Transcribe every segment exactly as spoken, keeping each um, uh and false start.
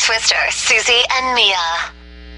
Twister, Susie and Mia.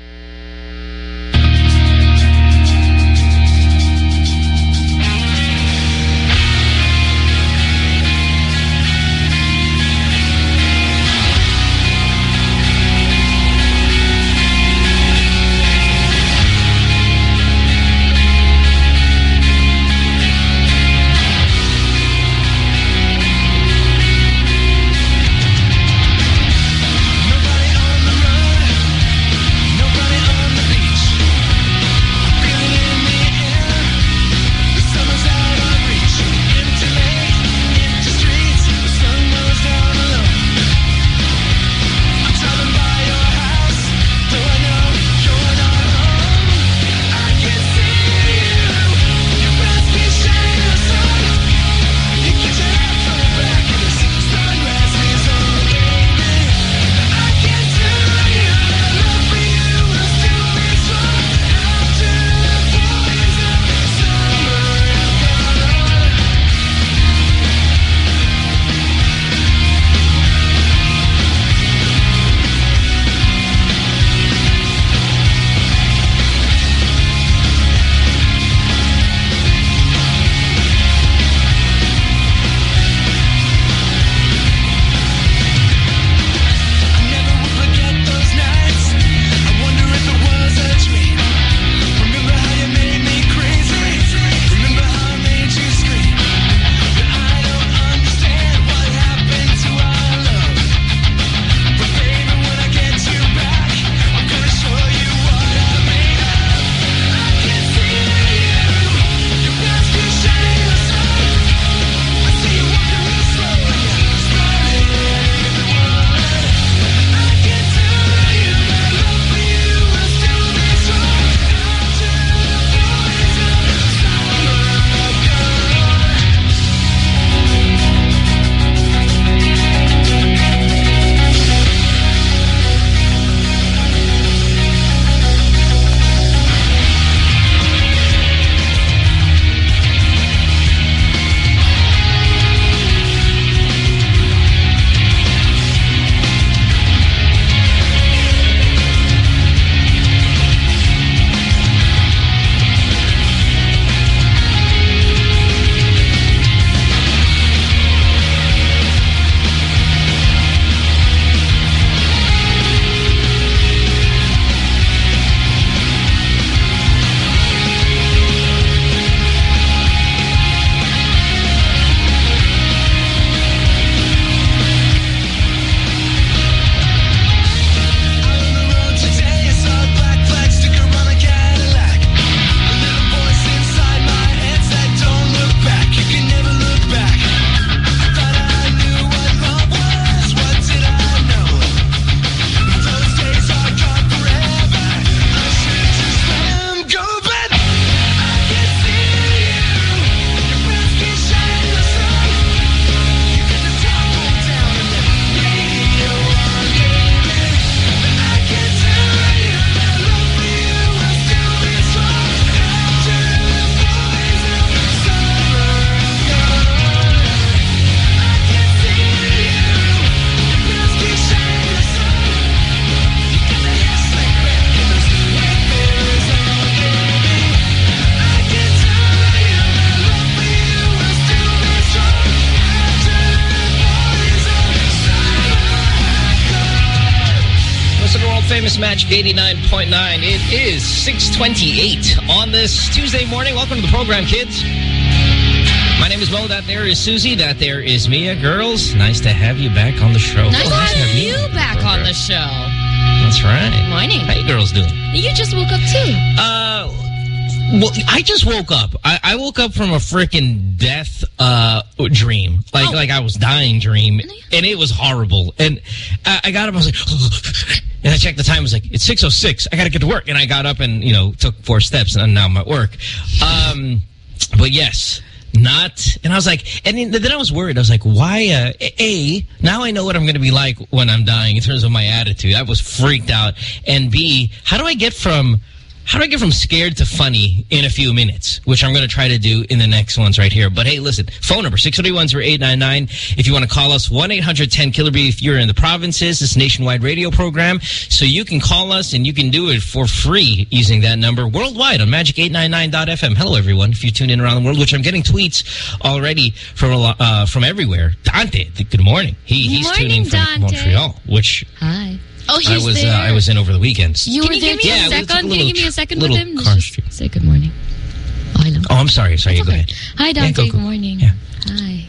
Famous Magic eighty-nine point nine. It is six twenty-eight on this Tuesday morning. Welcome to the program, kids. My name is Mo. That there is Susie. That there is Mia. Girls, nice to have you back on the show. Nice oh, to have, have you back on the show. That's right. Morning. How you girls doing? You just woke up too. Uh, well, I just woke up. I, I woke up from a freaking death uh, dream. Like, oh. like I was dying dream. And it was horrible. And I, I got up, I was like... And I checked the time. It was like, it's six oh six. I got to get to work. And I got up and, you know, took four steps. And now I'm at work. Um, but yes, not. And I was like, and then I was worried. I was like, why? Uh, A, now I know what I'm going to be like when I'm dying in terms of my attitude. I was freaked out. And B, how do I get from how do I get from scared to funny in a few minutes, which I'm going to try to do in the next ones right here. But hey, listen, phone number six three one, zero eight nine nine. If you want to call us, one eight hundred ten killer B if you're in the provinces. It's a nationwide radio program. So you can call us and you can do it for free using that number worldwide on magic eight nine nine dot f m. Hello, everyone. If you tune in around the world, which I'm getting tweets already from a lot, uh, from everywhere. Dante, good morning. He, Good he's morning, tuning from Dante. Montreal, which Hi. Oh, he's I was there. uh, I was in over the weekend. You Can were you there give me too? Yeah, a we took a second? Can little you give me a tr- second with little him? car Let's street. just say good morning. Oh, I know. Oh, I'm sorry. Sorry, you go Okay. ahead. Hi, Dante. Yeah, go, go. Good morning. Yeah. Hi.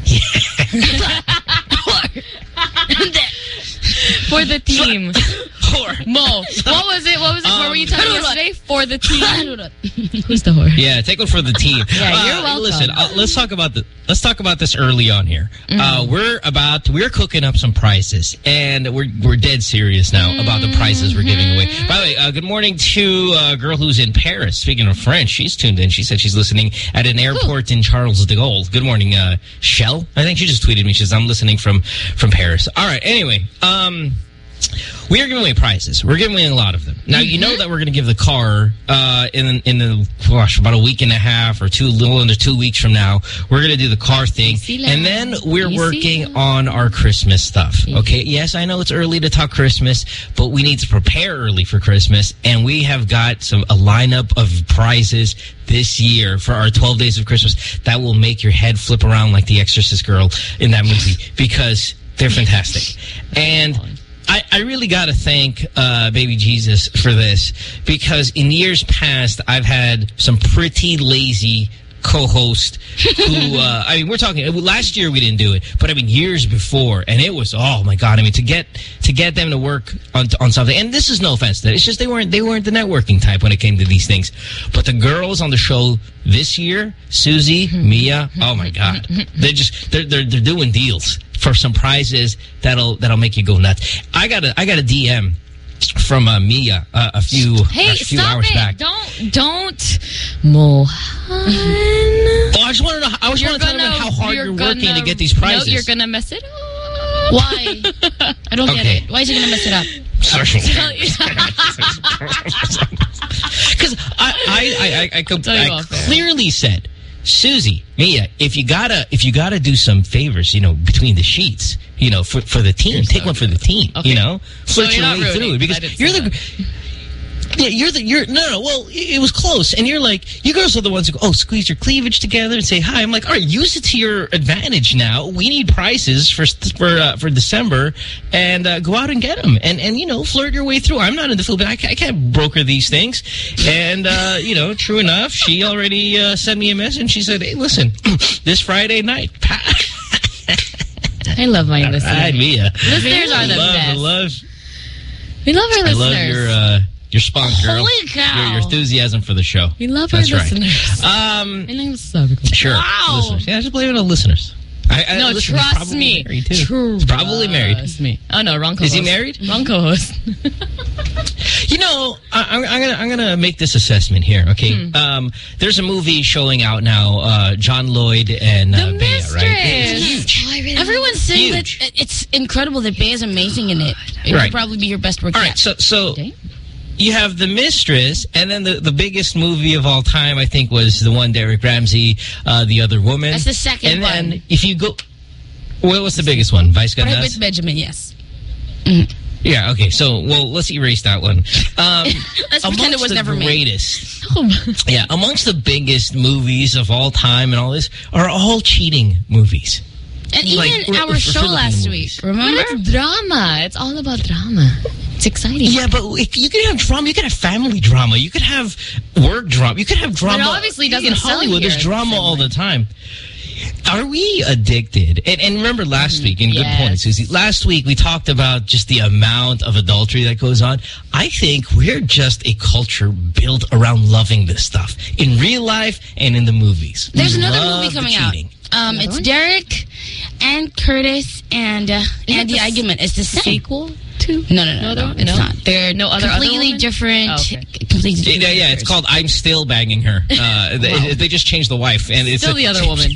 For the team. Whore. Mo, what was it? What was it? Um, what were you talking yesterday? For the team. Who's the whore? Yeah, take one for the team. Yeah, you're Uh, welcome. Listen, uh, let's talk about the let's talk about this early on here. Mm-hmm. Uh, we're about we're cooking up some prices, and we're we're dead serious now about the prices we're giving away. By the way, uh, good morning to a girl who's in Paris. Speaking of French, she's tuned in. She said she's listening at an airport in Charles de Gaulle. Good morning, uh, Shell. I think she just tweeted me. She says I'm listening from from Paris. All right. Anyway, um. We are giving away prizes. We're giving away a lot of them. Now, you know that we're going to give the car uh, in in the, gosh, about a week and a half or two, a little under two weeks from now. We're going to do the car thing. Easy And lang. then we're Easy working lang. on our Christmas stuff. Okay? Yes, I know it's early to talk Christmas, but we need to prepare early for Christmas. And we have got some a lineup of prizes this year for our twelve days of Christmas that will make your head flip around like the Exorcist girl in that movie because they're fantastic. And I, I really got to thank uh, Baby Jesus for this because in years past, I've had some pretty lazy co-host who, uh, I mean, we're talking, last year we didn't do it, but I mean, years before, and it was, oh my God, I mean, to get to get them to work on on something, and this is no offense to that, it's just they weren't, they weren't the networking type when it came to these things. But the girls on the show this year, Susie, Mia, oh my God, they're just, they're, they're, they're doing deals for some prizes that'll that'll make you go nuts. I got a I got a D M from uh, Mia uh, a few Hey, a few stop hours it. back. Don't, don't. Mohan. Oh, I just want to know. I just You're want to tell them how hard you're, working gonna- to get these prizes. No, you're going to mess it up. Why? I don't Okay. get it. Why is he going to mess it up? Because I I I, I, I, could, Tell you I off air. clearly said, Susie, Mia, if you gotta if you gotta do some favors, you know, between the sheets, you know, for for the team, take one for the team, Okay. you know, So flirt you're your not way rooting, through it because I didn't you're say the. Yeah, you're the, you're, no, no, well, it, it was close. And you're like, you girls are the ones who go, oh, squeeze your cleavage together and say hi. I'm like, all right, use it to your advantage now. We need prizes for, for, uh, for December and, uh, go out and get them and, and, you know, flirt your way through. I'm not in the field, but I, I can't broker these things. And, uh, you know, true enough, she already, uh, sent me a message. She said, hey, listen, this Friday night, I love my listeners. Hi, Mia. Listeners are the love, best. I love, We love our I listeners. love your, uh, your spunk, girl. Holy cow. Your, your enthusiasm for the show. We love That's our right. listeners. Um, My name is Sabico. sure. Wow. Listeners. Yeah, just blame it on listeners. I, I, No, listen, he's trust probably me. Married too. True. He's probably married. Trust me. Oh, no, wrong co-host. Is he married? Wrong co-host. You know, I, I'm, I'm gonna I'm gonna make this assessment here. Okay, Hmm. um, there's a movie showing out now. Uh, John Lloyd and uh, The Bea, right? Mistress. It's huge. Oh, I really Everyone's saying Huge. that it's incredible that Bea is amazing in it. It Right. would probably be your best work All yet. right, so so Okay. you have The Mistress, and then the the biggest movie of all time, I think, was the one Derek Ramsey, uh, The Other Woman. That's the second and one. And then if you go, what was the biggest one? Vice Gandhi? Private Benjamin, yes. Yeah, okay. So, well, let's erase that one. Um, Let's pretend it amongst was the never made. greatest, yeah, amongst the biggest movies of all time and all this are all cheating movies. And Like, even for- our for show Filipino last movies. week, remember? But it's drama. It's all about drama. It's exciting. Yeah, but if you could have drama. You could have family drama. You could have work drama. You could have drama. obviously doesn't in sell Hollywood. here There's in drama the same all way. the time. Are we addicted? And, and remember last week, and good Yes. point, Susie. Last week we talked about just the amount of adultery that goes on. I think we're just a culture built around loving this stuff in real life and in the movies. There's We another love movie the coming out. cheating. Um, Another it's one? Derek and Curtis and uh, it Andy the s- Eigenman. It's the same. Sequel to? No, no, no, No no. other one? It's No? not. They're No other- other completely woman? different. Oh, okay. Completely different. Yeah, yeah, it's characters. called I'm Still Banging Her. Uh, they, they just changed the wife. and it's Still a- the other woman.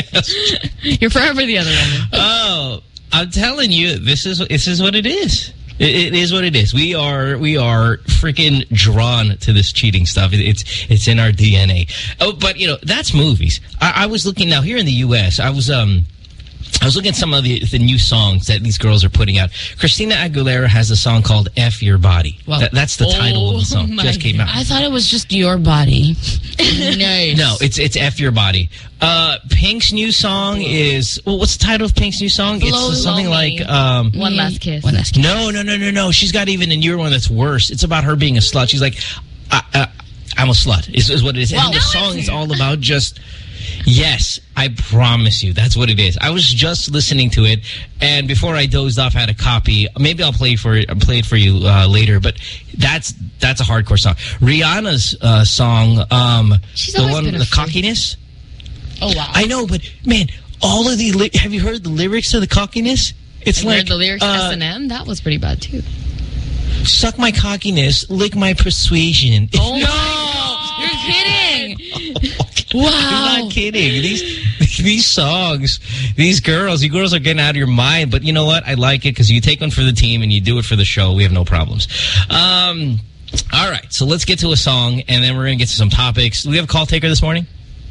Yes. You're forever the other woman. Oh, I'm telling you, this is this is what it is. It, it is what it is. We are we are freaking drawn to this cheating stuff. It, it's it's in our D N A. Oh, but you know that's movies. I, I was looking now here in the U S. I was um. I was looking at some of the, the new songs that these girls are putting out. Christina Aguilera has a song called F Your Body. Well, that, that's the title oh of the song. Just came out. I thought it was just your body. Nice. No, it's it's F Your Body. Uh, Pink's new song is... Well, what's the title of Pink's new song? Blow it's something Me. like... Um, One Last Kiss. One last kiss. no, no, no, no, no. She's got even a newer one that's worse. It's about her being a slut. She's like, I, I, I'm a slut, is, is what it is. Well, and the now song it's- is all about just... Yes, I promise you. That's what it is. I was just listening to it, and before I dozed off, I had a copy. Maybe I'll play for it, play it for you uh, later. But that's that's a hardcore song. Rihanna's uh, song, um, She's the always one, been a the freak. cockiness. Oh, wow. I know, but man, all of the li have you heard the lyrics to the cockiness? It's I like heard the lyrics uh, S and M. That was pretty bad, too. suck my cockiness, lick my persuasion. Oh, no! You're kidding! Wow. I'm not kidding. These these songs, these girls, you girls are getting out of your mind. But you know what? I like it because you take one for the team and you do it for the show. We have no problems. Um, all right. So let's get to a song, and then we're going to get to some topics. Do we have a call taker this morning?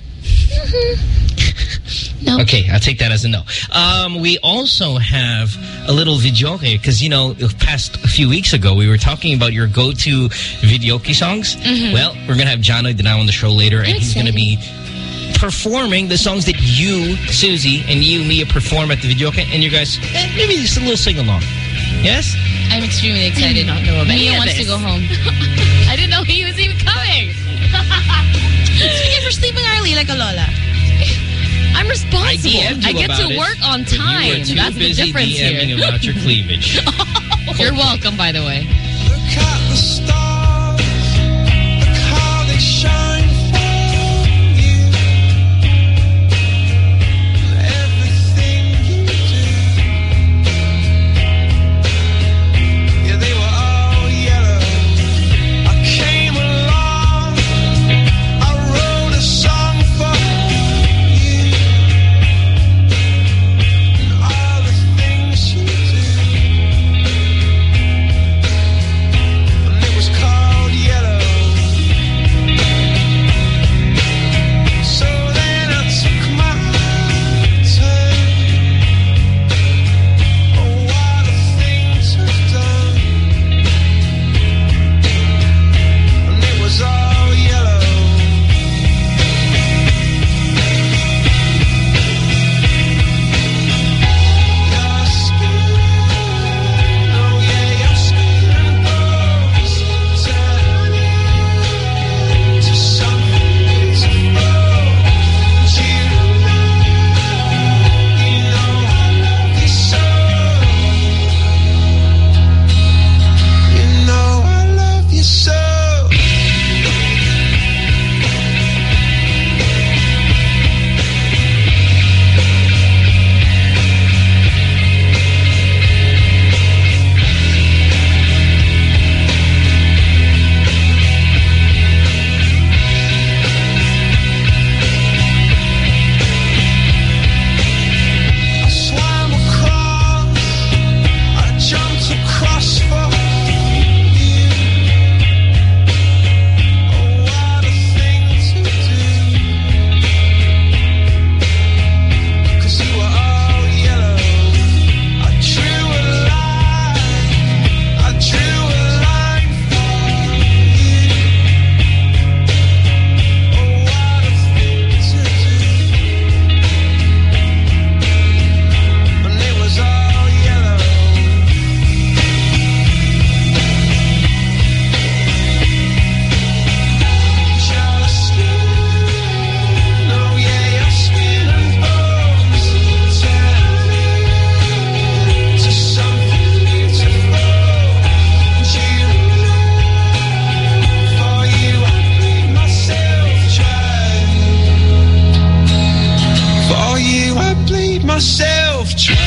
No. Okay, I'll take that as a no. Um, we also have a little videoke because, you know, the past few weeks ago, we were talking about your go-to videoke songs. Mm-hmm. Well, we're going to have Jono Denao on the show later, and I'm he's going to be performing the songs that you, Susie, and you, Mia, perform at the videoke, and you guys, eh, maybe just a little sing-along. Yes? I'm extremely excited. I did not know of any Mia of wants this. to go home. I didn't know he was even coming. Speaking for sleeping early like a Lola. I'm responsible. I D M'd you I get about to it, work on but you time. were too That's the busy difference DMing here. about your cleavage. You're welcome, by the way. Look at the stars, look how they shine for you. Everything you do, yeah, they were all yellow. I came along, I wrote a song for you, and all the things you do. And it was called Yellow. So then I took my turn. Oh, what a thing to have done. And it was all yellow. Your skin, oh yeah, your skin and bones turn into something beautiful. And you know, you know I love you so. You know I love you so. I swam across, I jumped across for you. Oh, what a thing to do. 'Cause you were all yellow. I drew a line, I drew a line for you. Oh, what a thing to do. And it was all yellow. Your skin, oh yeah, your skin and bones turn into something beautiful. And you know, for you I bleed myself dry. For you I bleed myself dry.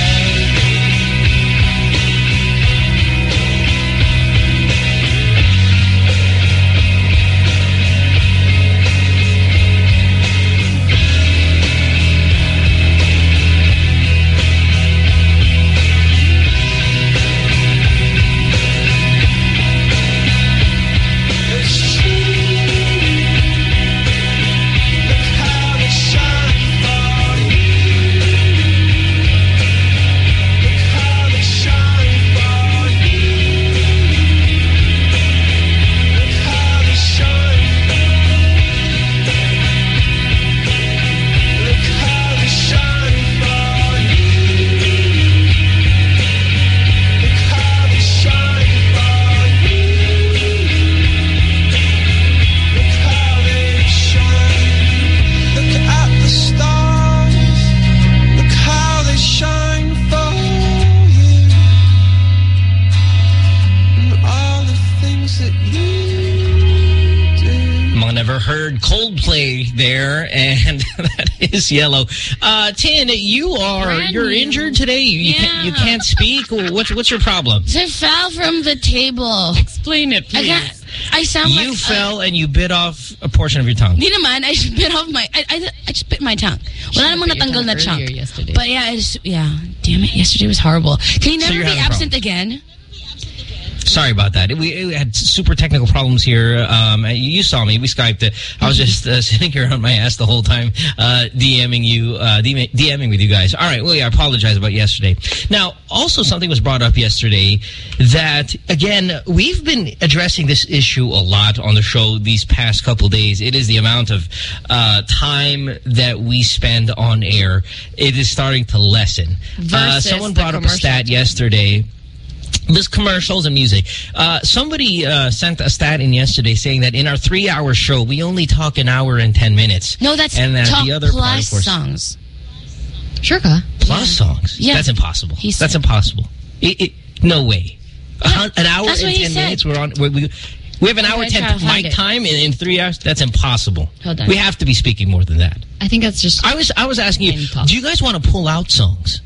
heard Coldplay there, and that is Yellow. Uh, Tin, you are Brand you're new. injured today. You, you, Yeah. can't, you can't speak. What's what's your problem? I fell from the table. Explain it, I please. got. I sound You like fell and you bit off a portion of your tongue. Di naman, I just bit off my, I, I, I just bit my tongue. Wala namang bit your natanggal na tongue chunk. earlier yesterday. But yeah, it's, yeah, damn it, yesterday was horrible. Can you So never you're be having a absent again? Sorry about that. We, we had super technical problems here. Um, you saw me. We Skyped it. I was just uh, sitting here on my ass the whole time, uh, DMing you, uh, DMing with you guys. All right. Well, yeah, I apologize about yesterday. Now, also something was brought up yesterday that, again, we've been addressing this issue a lot on the show these past couple days. It is the amount of uh, time that we spend on air. It is starting to lessen. Uh, Versus someone the brought up a stat commercials. yesterday. This commercials and music. Uh, somebody uh, sent a stat in yesterday saying that in our three-hour show, we only talk an hour and ten minutes. No, that's and that talk the other plus part, of course, songs. Sure, ka? plus songs. Yeah. That's impossible. He That's said- impossible. It, it, no way. A hun- an hour that's and what he ten said. minutes. We're on. We, we, we have an hour gonna and ten try to find mic it. time in, in three hours. That's impossible. Hold on. We have to be speaking more than that. I think that's just... I was I was asking Plain you, talk. do you guys want to pull out songs?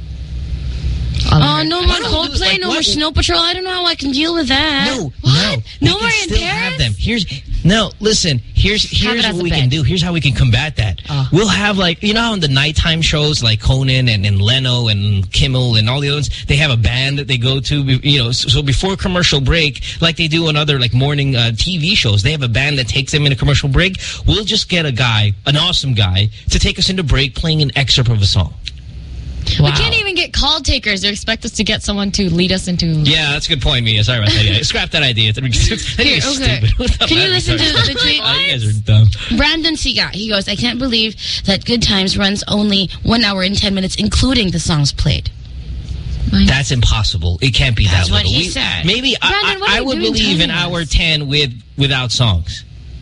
Um, Oh, no more Why don't we do- Coldplay, like, no what- more Snow Patrol. I don't know how I can deal with that. No, What? no. No we more can in still Paris? have them. Here's no. Listen. Here's Have here's it as what a we bed. can do. Here's how we can combat that. Oh. We'll have like you know how in the nighttime shows like Conan and, and Leno and Kimmel and all the others, they have a band that they go to. You know, so, so before commercial break, like they do on other like morning uh, T V shows, they have a band that takes them in a commercial break. We'll just get a guy, an awesome guy, to take us into break playing an excerpt of a song. We can't even get call takers. They expect us to get someone to lead us into... Yeah, that's a good point, Mia. Sorry about that. Yeah, scrap that idea. That is Here, okay. stupid. What the Can you fuck? listen to the tweet? Oh, you guys are dumb. Brandon Siga, he goes, I can't believe that Good Times runs only one hour and ten minutes, including the songs played. That's impossible. It can't be That's that what little. he said. Maybe Brandon, what I, I, are I you would doing believe an telling hour us? ten with without songs.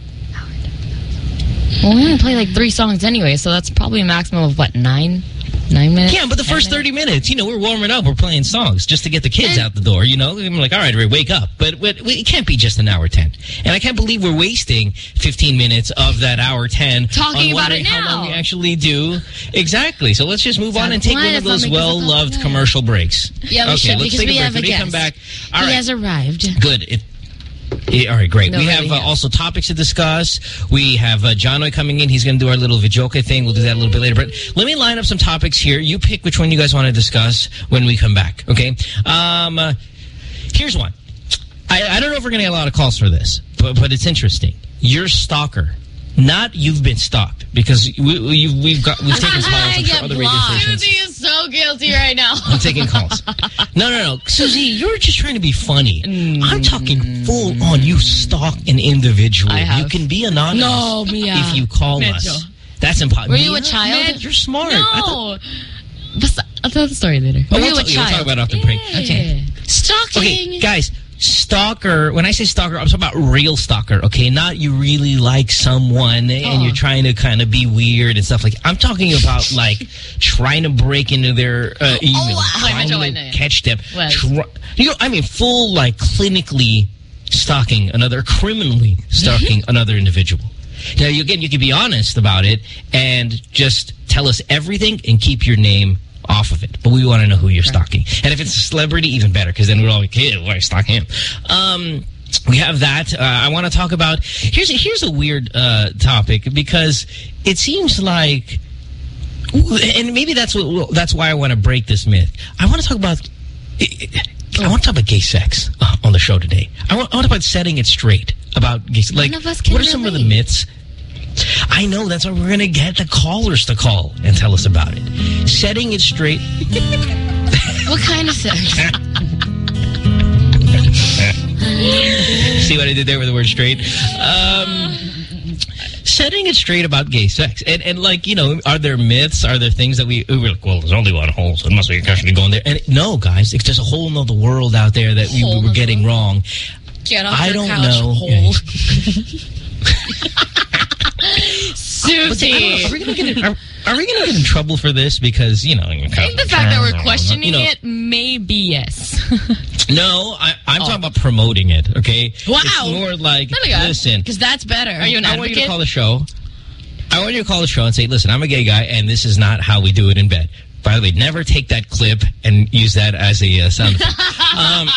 Well, we only play like three songs anyway, so that's probably a maximum of, what, nine? Nine minutes? Yeah, but the ten first minutes? thirty minutes, you know, we're warming up. We're playing songs just to get the kids out the door, you know? I'm like, all right, Ray, wake up. But, but it can't be just an hour ten. And I can't believe we're wasting fifteen minutes of that hour ten Talking on about it wondering how long now. we actually do. Exactly. So let's just move on and take Why one of does those that make us look well-loved bad? commercial breaks. Yeah, we okay, should, let's because take we a break. have a When we guest. come back, all he right. has arrived. Good. It, yeah, all right, great. No, we really, have uh, yeah. also topics to discuss. We have uh, John coming in. He's going to do our little Vijoka thing. We'll do that a little bit later. But let me line up some topics here. You pick which one you guys want to discuss when we come back, okay? Um, uh, here's one. I, I don't know if we're going to get a lot of calls for this, but, but it's interesting. You're a stalker. Not you've been stalked, because we, we, we've got we've taken calls. I'm sure other radio stations. Susie is so guilty right now. I'm taking calls. No, no, no. Susie, you're just trying to be funny. I'm talking full on. You stalk an individual. I have. You can be anonymous No, Mia. if you call Medyo. us. That's impossible. Were you a child? You're smart. I thought- No. Basta, I'll tell the story later. Oh, Were we'll, you a talk, we'll talk child? about it after the break. Okay. Stalking. Okay, guys. Stalker, when I say stalker, I'm talking about real stalker, okay? Not you really like someone and Oh. you're trying to kind of be weird and stuff like that. I'm talking about, like, trying to break into their uh, email, wow. trying I to know, I know. catch them. Well. Try, you know, I mean, full, like, clinically stalking another, criminally stalking another individual. Now, you, again, you can be honest about it and just tell us everything and keep your name off of it. But we want to know who you're stalking. And if it's a celebrity, even better, because then we're all like, hey, why stalk him? Um, we have that. Uh, I want to talk about... Here's a, here's a weird uh, topic, because it seems like... And maybe that's what that's why I want to break this myth. I want to talk about... I want to talk about gay sex uh, on the show today. I want, I want to talk about setting it straight about gay sex. Like, None of us can what are some of the relate. myths? I know, that's why we're going to get the callers to call and tell us about it. Setting it straight. What kind of sex? See what I did there with the word straight? Um, setting it straight about gay sex. And, and like, you know, are there myths? Are there things that we, we're like, well, there's only one hole, so it must be actually going there. And no, guys, it's just a whole nother world out there that we, we were getting wrong. Get off I your don't couch, know. hole. But see, I don't know, are we gonna get in, are, are we gonna get in trouble for this? Because you know, I think the fact that we're questioning you know, it, maybe yes. No, I, I'm talking about promoting it. Okay. Wow. It's more like Talaga? listen. Because that's better. Are you an I want you to advocate? call the show. I want you to call the show and say, listen, I'm a gay guy, and this is not how we do it in bed. By the way, never take that clip and use that as a uh, sound effect. um,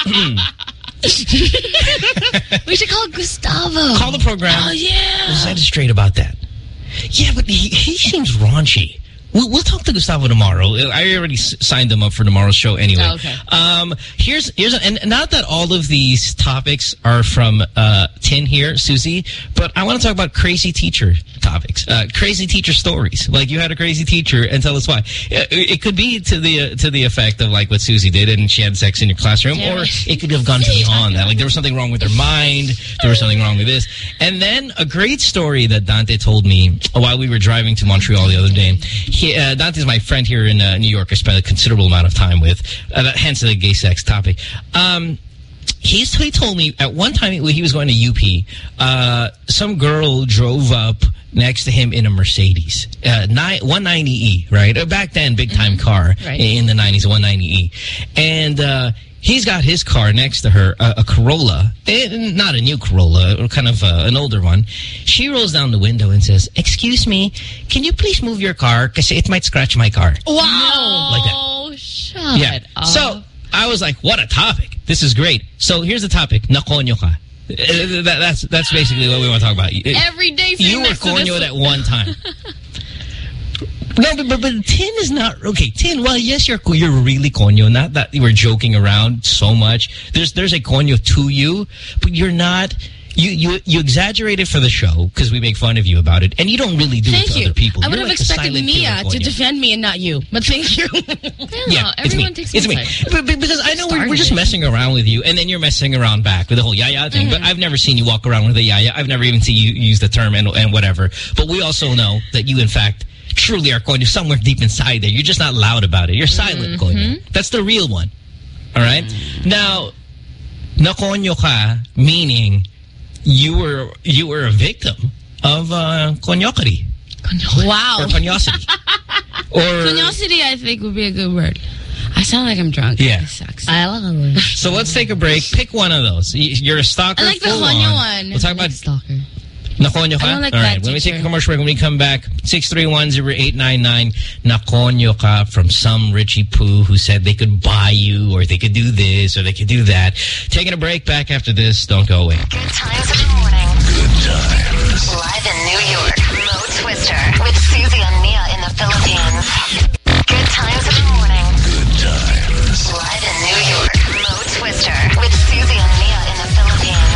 We should call Gustavo. call the program. Oh, yeah. We'll set it straight about that. Yeah, but he, he seems raunchy. We'll, we'll talk to Gustavo tomorrow. I already s signed him up for tomorrow's show anyway. Oh, okay. Um, here's here's a, and not that all of these topics are from uh, Tin here, Susie, but I want to talk about crazy teacher topics, uh, crazy teacher stories. Like you had a crazy teacher, and tell us why. It, it could be to the uh, to the effect of like what Susie did, and she had sex in your classroom, Damn or it. it could have gone beyond that. Like there was something wrong with her mind, there was something wrong with this, and then a great story that Dante told me while we were driving to Montreal the other day. He, uh, Dante's my friend here in uh, New York. I spent a considerable amount of time with, uh, hence the gay sex topic. Um, he's, he told me at one time he was going to U P, uh, some girl drove up next to him in a Mercedes, uh, one ninety E, right? Uh, back then, big time mm-hmm. car right. in the nineties, one ninety E. And uh, he's got his car next to her, uh, a Corolla, eh, not a new Corolla, kind of uh, an older one. She rolls down the window and says, "Excuse me, can you please move your car? Because it might scratch my car." Wow. Like that. Oh, shut Yeah. up. So I was like, what a topic. This is great. So here's the topic. Nakonyo ka. Uh, that, that's, that's basically what we want to talk about. Every day You were next to this- konyoed at one time. No, but, but, but Tin is not... Okay, Tin, well, yes, you're you're really konyo. Not that you were joking around so much. There's there's a konyo to you, but you're not... You, you, you exaggerate it for the show because we make fun of you about it, and you don't really do Thank it to you. other people. I would You're have like the expected silent Mia killer to konyo. defend me and not you. But thank you. Yeah, it's me. everyone takes It's me. my side. But, but because I know we're, we're just Started it. messing around with you, and then you're messing around back with the whole yaya thing. Mm-hmm. But I've never seen you walk around with a yaya. I've never even seen you use the term and, and whatever. But we also know that you, in fact, truly are konyo somewhere deep inside there. You're just not loud about it. You're silent Mm-hmm. konyo. That's the real one. All right? Now, nakonyo ka, meaning you were you were a victim of uh, konyokari. Wow. Or konyosity. or Curiosity, I think, would be a good word. I sound like I'm drunk. Yeah. It sucks. I love it. So let's take a break. Pick one of those. Y- You're a stalker. I like the full konyo on. one. We'll talk about Stalker. nakonyo ka. I don't like All that right. When we take a teacher. commercial break, when we come back, six three one zero eight nine nine. Nakonyo ka from some Richie Poo who said they could buy you, or they could do this, or they could do that. Taking a break. Back after this. Don't go away. Good times in the morning. Good times. Live in New York, Mo Twister with Susie and Mia in the Philippines. Good times in the morning. Good times. Live in New York, Mo Twister with Susie and Mia in the Philippines.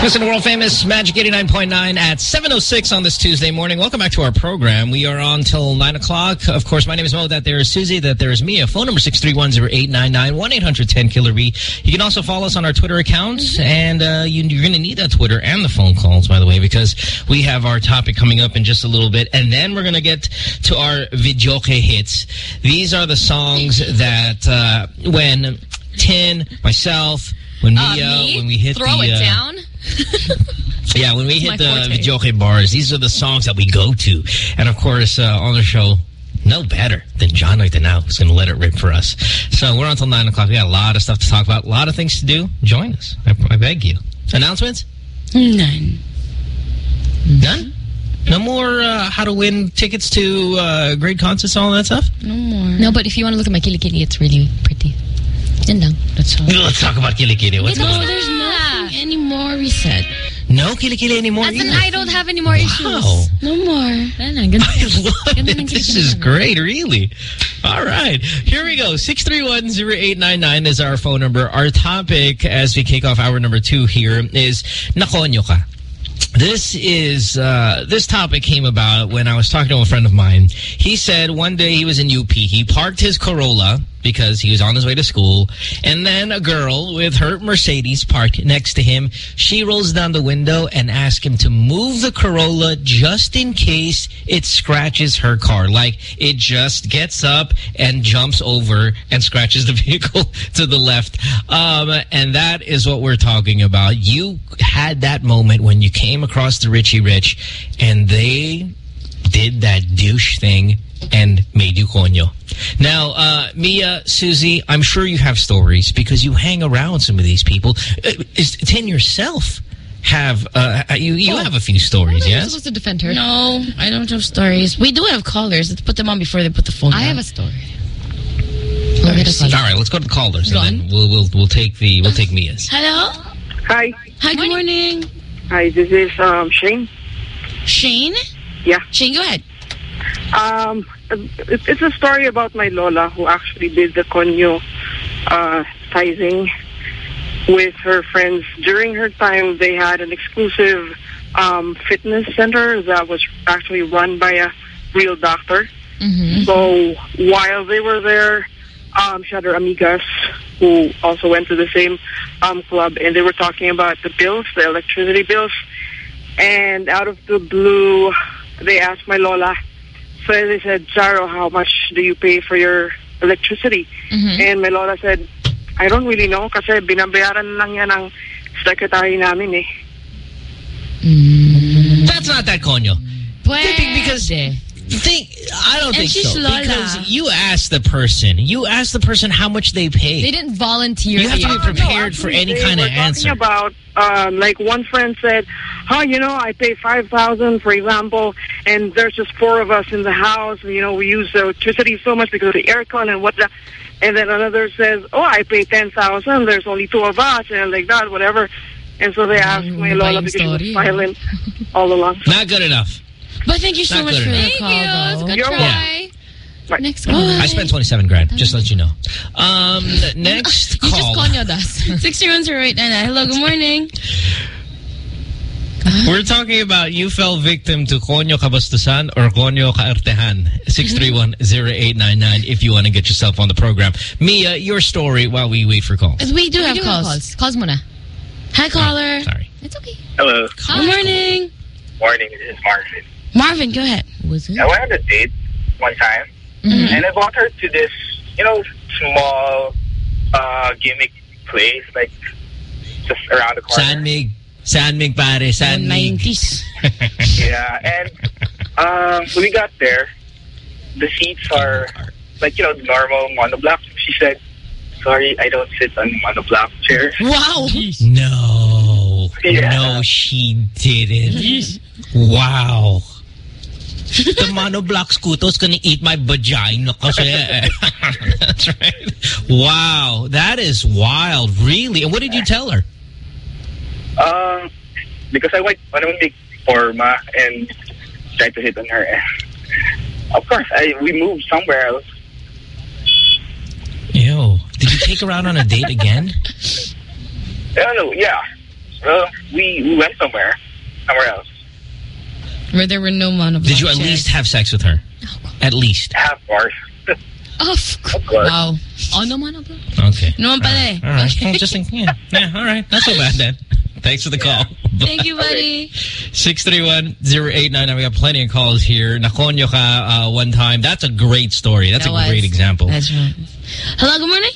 Listen to world famous Magic eighty-nine point nine at seven oh six on this Tuesday morning. Welcome back to our program. We are on till nine o'clock. Of course, my name is Mo. That there is Susie. That there is Mia. Phone number six three one zero eight nine nine, one eight hundred ten killer B. You can also follow us on our Twitter account. Mm-hmm. And uh, you, you're going to need that Twitter and the phone calls, by the way, because we have our topic coming up in just a little bit. And then we're going to get to our Videoke hits. These are the songs that uh, when Tin, myself, when Mia, uh, me? when we hit Throw the... it uh, down. Yeah, when we hit the forte. Videoke bars, these are the songs that we go to. And, of course, uh, on the show, no better than John Oitanao, who's going to let it rip for us. So we're on until nine o'clock. We got a lot of stuff to talk about, a lot of things to do. Join us. I, I beg you. Announcements? None. None? No more uh, how to win tickets to uh, great concerts and all that stuff? No more. No, but if you want to look at my Kili Kili, it's really pretty. Yan lang. That's all. Let's talk about Kili Kili. What's No, going on? there's nothing anymore, we said. No Kili Kili anymore As in, either. I don't have any more issues. Wow. No more. Wala na, ganda. I love Ganda it. ng This Kili is Kili. great, really. All right. Here we go. six three one zero eight nine nine is our phone number. Our topic as we kick off hour number two here is Nakonyo ka. This is, uh, this topic came about when I was talking to a friend of mine. He said one day he was in U P. He parked his Corolla because he was on his way to school. And then a girl with her Mercedes parked next to him. She rolls down the window and asks him to move the Corolla just in case it scratches her car. Like, it just gets up and jumps over and scratches the vehicle to the left. Um, and that is what we're talking about. You had that moment when you came across the Richie Rich and they did that douche thing and made you konyo. Now, uh, Mia, Susie, I'm sure you have stories because you hang around some of these people. Uh, is Tin yourself have uh, you you Oh. have a few stories? You're Yes. supposed to defend her. No, I don't have stories. We do have callers. Let's put them on before they put the phone I down. have a story. We'll get a All call. right, let's go to callers Go and on. then we'll we'll we'll take the we'll take Mia's. Hello? Hi. Hi, good morning. Hi, this is um, Shane. Shane? Yeah. Shane, go ahead. Um, it, it's a story about my Lola who actually did the konyo uh, sizing with her friends. During her time, they had an exclusive um, fitness center that was actually run by a real doctor. Mm-hmm. So while they were there, um, she had her amigas who also went to the same um, club, and they were talking about the bills, the electricity bills. And out of the blue, they asked my Lola, so they said, Charo, how much do you pay for your electricity? Mm-hmm. And my Lola said, I don't really know kasi binabayaran lang yan ng secretary namin eh. That's not that konyo. Pwede. Because think I don't And think she's so. Lola. Because you ask the person, you ask the person how much they pay. They didn't volunteer. You have to be here. prepared for actually, any they kind were of answer. talking about, um, like one friend said, oh, you know, I pay five thousand for example, and there's just four of us in the house. You know, we use the electricity so much because of the aircon and what the... And then another says, oh, I pay ten thousand. There's only two of us, and like that, whatever. And so they asked Mm, my iba Lola yung because she was story. silent all along. Not good enough. But thank you so Not much good for enough. the Thank call, you. It's though. a good You're try. Right. Next call. I spent twenty-seven grand, just to let you know. Um, next You just call. konyoed us. six three one zero eight nine nine. Hello, good morning. We're talking about you fell victim to konyo kabastusan or konyo kaartehan. six three one zero eight nine nine if you want to get yourself on the program. Mia, your story while we wait for calls. We do We have do calls. calls. Calls muna. Hi, caller. Sorry. It's okay. Hello. Good morning. Morning, this is Marvin. Marvin, go ahead. Was it? I went on a date one time, Mm-hmm. and I brought her to this, you know, small uh, gimmick place, like just around the corner. Sanmig. Sanmig, pare. Sanmig. nineties. Yeah, and um, when we got there, the seats are like, you know, the normal monoblock. She said, sorry, I don't sit on monoblock chairs. Wow. No. Yeah. No, she didn't. Wow. The monoblock scooter's gonna eat my vagina. Kasi, that's right. Wow. That is wild. Really? And what did you tell her? Um, because I went on a big forma and tried to hit on her. Of course, I we moved somewhere else. Ew. Did you take her out on a date again? I don't know, yeah. Well, we, we went somewhere. Somewhere else. Where there were no monoblock Did you at chairs. least have sex with her? At least. Half course. Of course. Of course. Wow. Oh, no monoblock. Okay. No pala eh. All right. Well, just think, yeah, yeah, all right. Not so bad then. Thanks for the call. Thank you, buddy. six three one, zero eight nine nine. We got plenty of calls here. Nakonyo ka uh, one time. That's a great story. That's That a was. great example. That's right. Hello, good morning.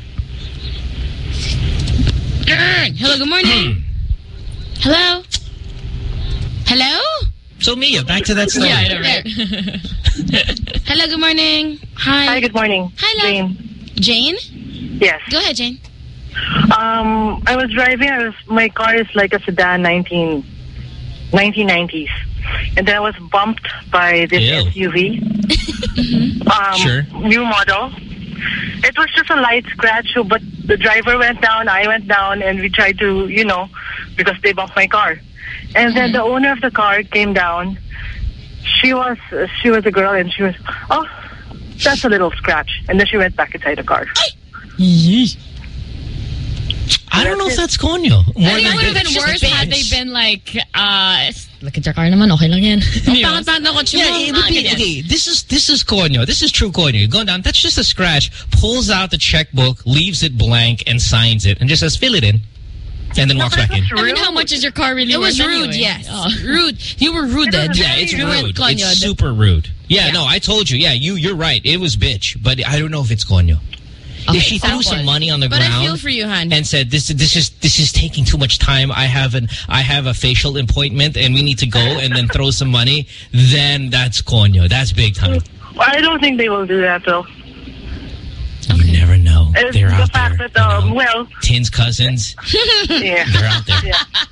Hello, good morning. Hello. Hello? So, Mia, back to that story. Yeah, I know, right? Hello, good morning. Hi. Hi, good morning. Hi, love. Jane. Jane? Yes. Go ahead, Jane. Um, I was driving. I was, my car is like a sedan, nineteen, nineteen nineties, and then I was bumped by this Ew. S U V. um, Sure. New model. It was just a light scratch, so, but the driver went down, I went down, and we tried to, you know, because they bumped my car. And then the owner of the car came down. She was uh, she was a girl, and she was, oh, that's a little scratch. And then she went back inside the car. I don't know if that's konyo. More I think it than would have bitch. been Just worse a had bitch. they been like, uh, look at your car naman, okay lang yan. Pangat-pangat na kotse mo. Yeah, it would be, okay, this is this is konyo. This is true konyo. You're going down. That's just a scratch. Pulls out the checkbook, leaves it blank, and signs it, and just says fill it in, and then walks back in. I mean, how much is your car really It was worth rude, anyway? yes. Oh. Rude. You were rude. Yeah, it's You went rude. konyo. It's super rude. Yeah, Yeah. no, I told you. Yeah, you you're right. It was bitch, but I don't know if it's konyo. Okay, if she threw sample. some money on the But I ground feel for you, hon. and said this this is this is taking too much time. I have an I have a facial appointment and we need to go, and then throw some money, then that's konyo. That's big time. I don't think they will do that, though. You never know. It's They're the out fact there. that, um, you know. well, Tin's cousins, yeah. they're out there.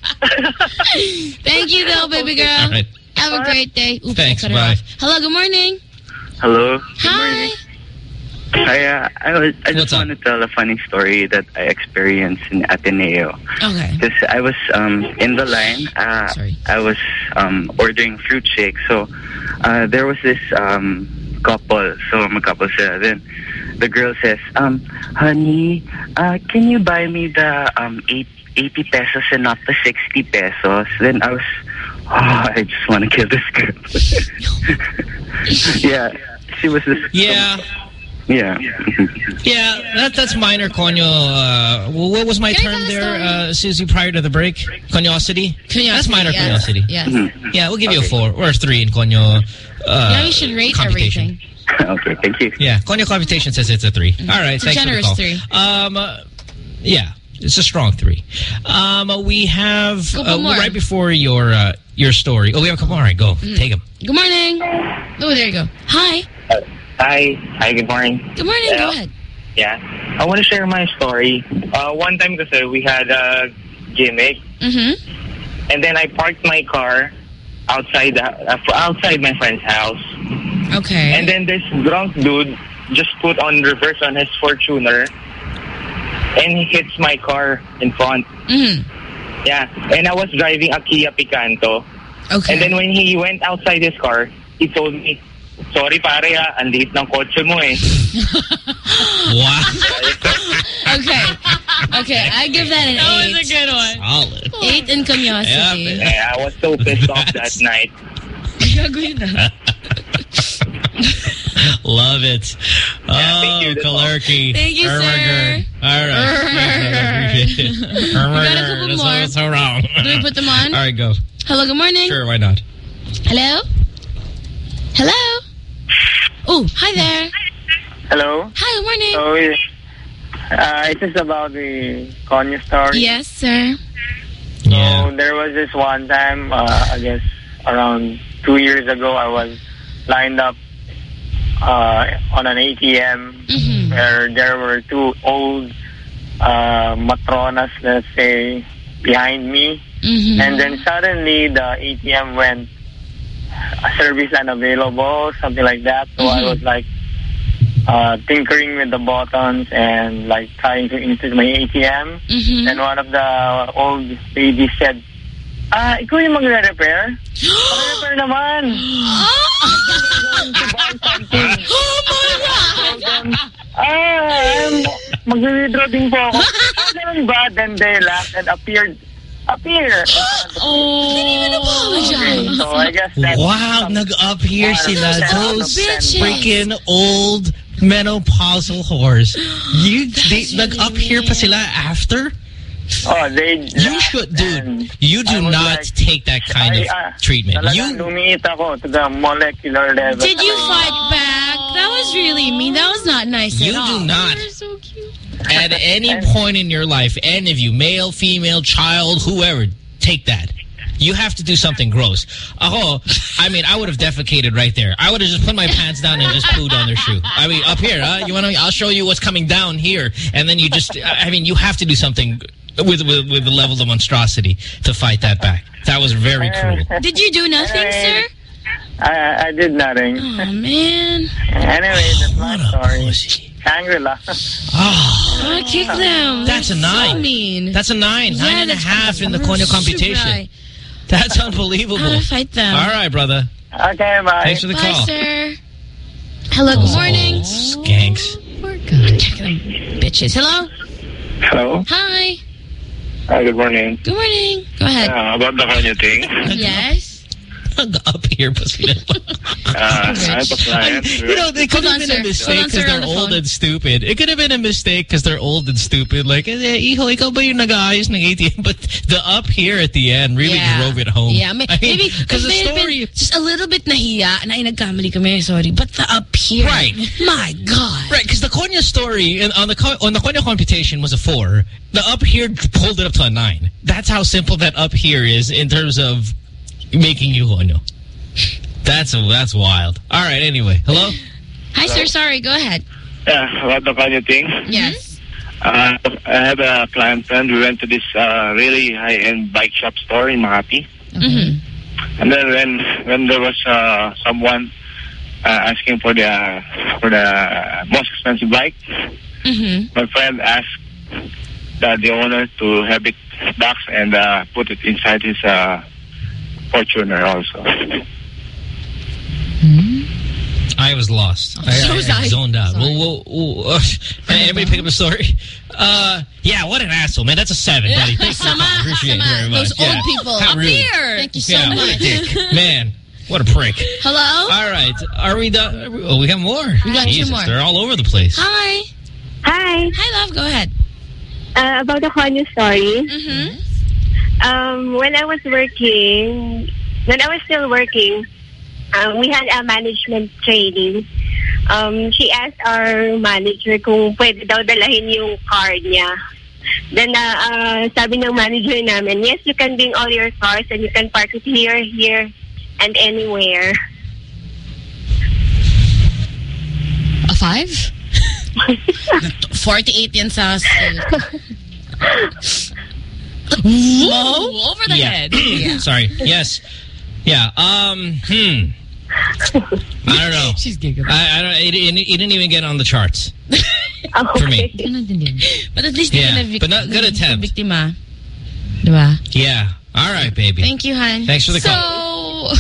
Thank you, though, baby girl. All right. Have a great day. Oops, Thanks, I cut her bye. off. Hello, good morning. Hello. Hi. I, uh, I, was, I What's just up? want to tell a funny story that I experienced in Ateneo. Okay. Because I was um, in the line. Uh, Sorry. I was um, ordering fruit shake. So uh, there was this um, couple. So I'm a couple. So then the girl says, um, honey, uh, can you buy me the um, eight, eighty pesos and not the sixty pesos? Then I was, oh, I just want to kill this girl. Yeah. She was this. Yeah. Yeah. Yeah, that, that's minor konyo. Uh, well, what was my Can I term tell a there, story? uh, Susie, prior to the break? Konyosity? That's minor yes. konyosity. Yes. Yeah, we'll give you a Okay. four or a three in konyo. Uh, Now you should rate computation. everything. Okay, thank you. Yeah, konyo computation says it's a three. All right, It's a thanks generous for the call. three. Um, uh, yeah, it's a strong three. Um, uh, we have Couple uh, more. right before your uh, your story. Oh, we have a couple. All right, go take them. Good morning. Oh, there you go. Hi. Hi. Hi, good morning. Good morning. Yeah. Go ahead. Yeah. I want to share my story. Uh, one time kasi we had a gimmick, Mm-hmm. and then I parked my car outside the, uh, outside my friend's house. Okay. And then this drunk dude just put on reverse on his Fortuner, and he hits my car in front. Mm-hmm. Yeah. And I was driving a Kia Picanto. Okay. And then when he went outside his car, he told me, sorry pare ah, ang liit ng kotse mo eh. Wow, Okay. Okay. I give that an That eight. was a good one. solid. Eight in curiosity. Eh, I was so pissed off that night. Gagawin na. Love it. Yeah, thank Oh, you. That's all. Kalerki. Thank you, sir. All right. Thanks, I appreciate it. got a couple That's more. what's so wrong. Do we put them on? All right, go. Hello, good morning. Sure, why not? Hello? Hello? Oh, hi there. Hello. Hi, good morning. So, uh, it is about the Konya story. Yes, sir. Yeah. So there was this one time, uh, I guess around two years ago, I was lined up uh, on an A T M Mm-hmm. where there were two old uh, matronas, let's say, behind me. Mm-hmm. And then suddenly the A T M went uh, service unavailable, something like that. So I Mhm. was like uh, tinkering with the buttons and like trying to insert my A T M. Mm-hmm. And one of the old ladies said, ah, ikaw yung magre-repair? Mag-repair naman. I'm going to buy something. Oh my So then, ah, I'm magre-withdraw din po ako. Ah, ganun ba? Then they laughed and appeared. Uh, up here. Oh, didn't even apologize. So I guess that's Wow, nag-up here sila. Those bitches. freaking old menopausal whores. You, they, nag-up here pa sila after? Oh, they. You should, dude. You do I was not like, take that kind I, of uh, treatment. Talagang You, lumiit ako to the molecular level. Did you fight back? That was really mean. That was not nice you at all. do not. You're so cute. At any point in your life, any of you, male, female, child, whoever, take that. You have to do something gross. Oh, I mean, I would have defecated right there. I would have just put my pants down and just pooed on their shoe. I mean, up here, huh? You want to? I'll show you what's coming down here, and then you just. I mean, you have to do something with with with the level of monstrosity to fight that back. That was very cruel. Did you do nothing, sir? I, I did nothing. Oh, man. Anyway, that's my What a story. pussy. Angela. Oh, I kick them. that's a So nine. mean. That's a nine. Yeah, nine and a that's- half in the Konyo computation. Right. That's unbelievable. How to fight them. All right, brother. Okay, bye. Thanks for the Bye, call. sir. Hello, good morning. Oh, skanks. Poor guy. Bitches. Hello. Hello. Hi. Hi, good morning. Good morning. Go ahead. Uh, about the Kanye thing, Yes. Up here, pa sila. uh, I have a client. You know, they could Hold have on, been a sir. mistake Hold on, because sir, on they're the old phone. and stupid. It could have been a mistake because they're old and stupid. Like, eh, iho, ikaw ba yung nag-aayos ng A T M? But the up here at the end really Yeah. drove it home. Yeah, may, I mean, maybe because the may have been story... just a little bit nahiya na ay nagkamali kami, sorry. But the up here, Right. my God. Right, because the Konya story in, on the Ko- on the Konya computation was a four. The up here pulled it up to a nine. That's how simple that up here is in terms of making you Konyo. That's a, that's wild. All right, anyway. Hello? Hi, sir. Sorry. Go ahead. Yeah, about the Kanye thing. Yes. Uh, I have a client friend. We went to this uh, really high-end bike shop store in Makati. Mm-hmm. And then when when there was uh, someone uh, asking for the for the most expensive bike, Mm-hmm. my friend asked the, the owner to have it boxed and uh, put it inside his uh, Fortuner also. I was lost. I, So I, was I I. zoned out. Sorry. Whoa, whoa, whoa. Anybody pick up a story? Uh, yeah, what an asshole, man. That's a seven, buddy. Thanks for the Sama, call. Appreciate it sama. very much. Those Yeah. old people. How Up rude. here. Thank you so Yeah, what a much. dick. Man, what a prick. Hello? All right. Are we done? Oh, we got more. We got two Jesus, more. They're all over the place. Hi. Hi. Hi, love. Go ahead. Uh, about the Konyo story. Mm-hmm. Um, when I was working, when I was still working, um, we had a management training. Um, she asked our manager kung pwede daw dalahin yung car niya. Then, uh, uh, sabi ng manager namin, yes, you can bring all your cars and you can park it here, here, and anywhere. A five? forty-eight yan sa... Whoa! Over the Yeah. head. Yeah. Sorry. Yes. Yeah. Um. Hmm. I don't know. She's giggling. I, I don't. It, it, it didn't even get on the charts for me. But at least Yeah, you're but not good attempt. Biktima. Diba? Yeah. All right, baby. Thank you, hon. Thanks for the So, call.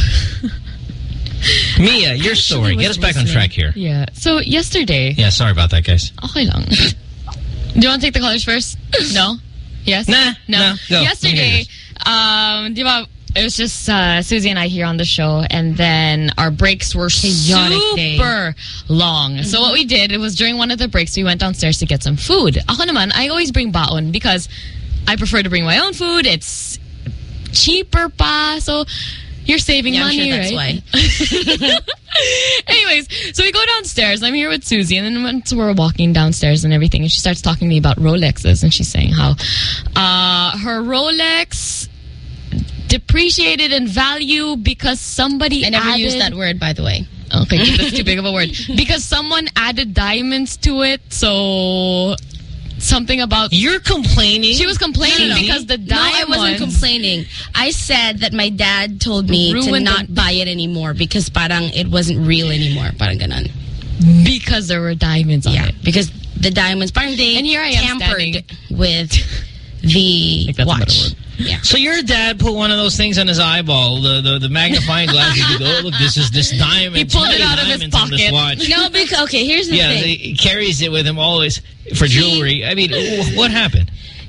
Mia, your story. Get us back on track here. yeah. So, yesterday... Yeah, sorry about that, guys. Okay lang. Do you want to take the callers first? No? Yes? Nah, No. nah, go. Yesterday, um, di ba, it was just uh, Susie and I here on the show, and then our breaks were Chaotic day. super long. So what we did, it was during one of the breaks, we went downstairs to get some food. Ako naman, I always bring baon because I prefer to bring my own food. It's cheaper pa. So you're saving Yeah, I'm money, sure that's right? Anyways, so we go downstairs. I'm here with Susie, and then once we're walking downstairs and everything, and she starts talking to me about Rolexes, and she's saying how uh, her Rolex depreciated in value because somebody I never added... used that word, by the way. Okay, that's too big of a word. Because someone added diamonds to it, so something about... You're complaining? She was complaining No, no, no. because the No, I diamonds... wasn't complaining. I said that my dad told me to Ruined not the- buy it anymore because parang it wasn't real anymore. Parang ganon. Because there were diamonds on Yeah, it. because the diamonds, parang they And here I am tampered standing. with the think that's a better watch. word. Yeah. So your dad put one of those things on his eyeball, the the, the magnifying glass. You go, oh, look, this is this diamond. He pulled Too it many out of his diamonds on this pocket. watch. No, because, okay, here's the Yeah, thing. he carries it with him always for jewelry. I mean, wh- what happened?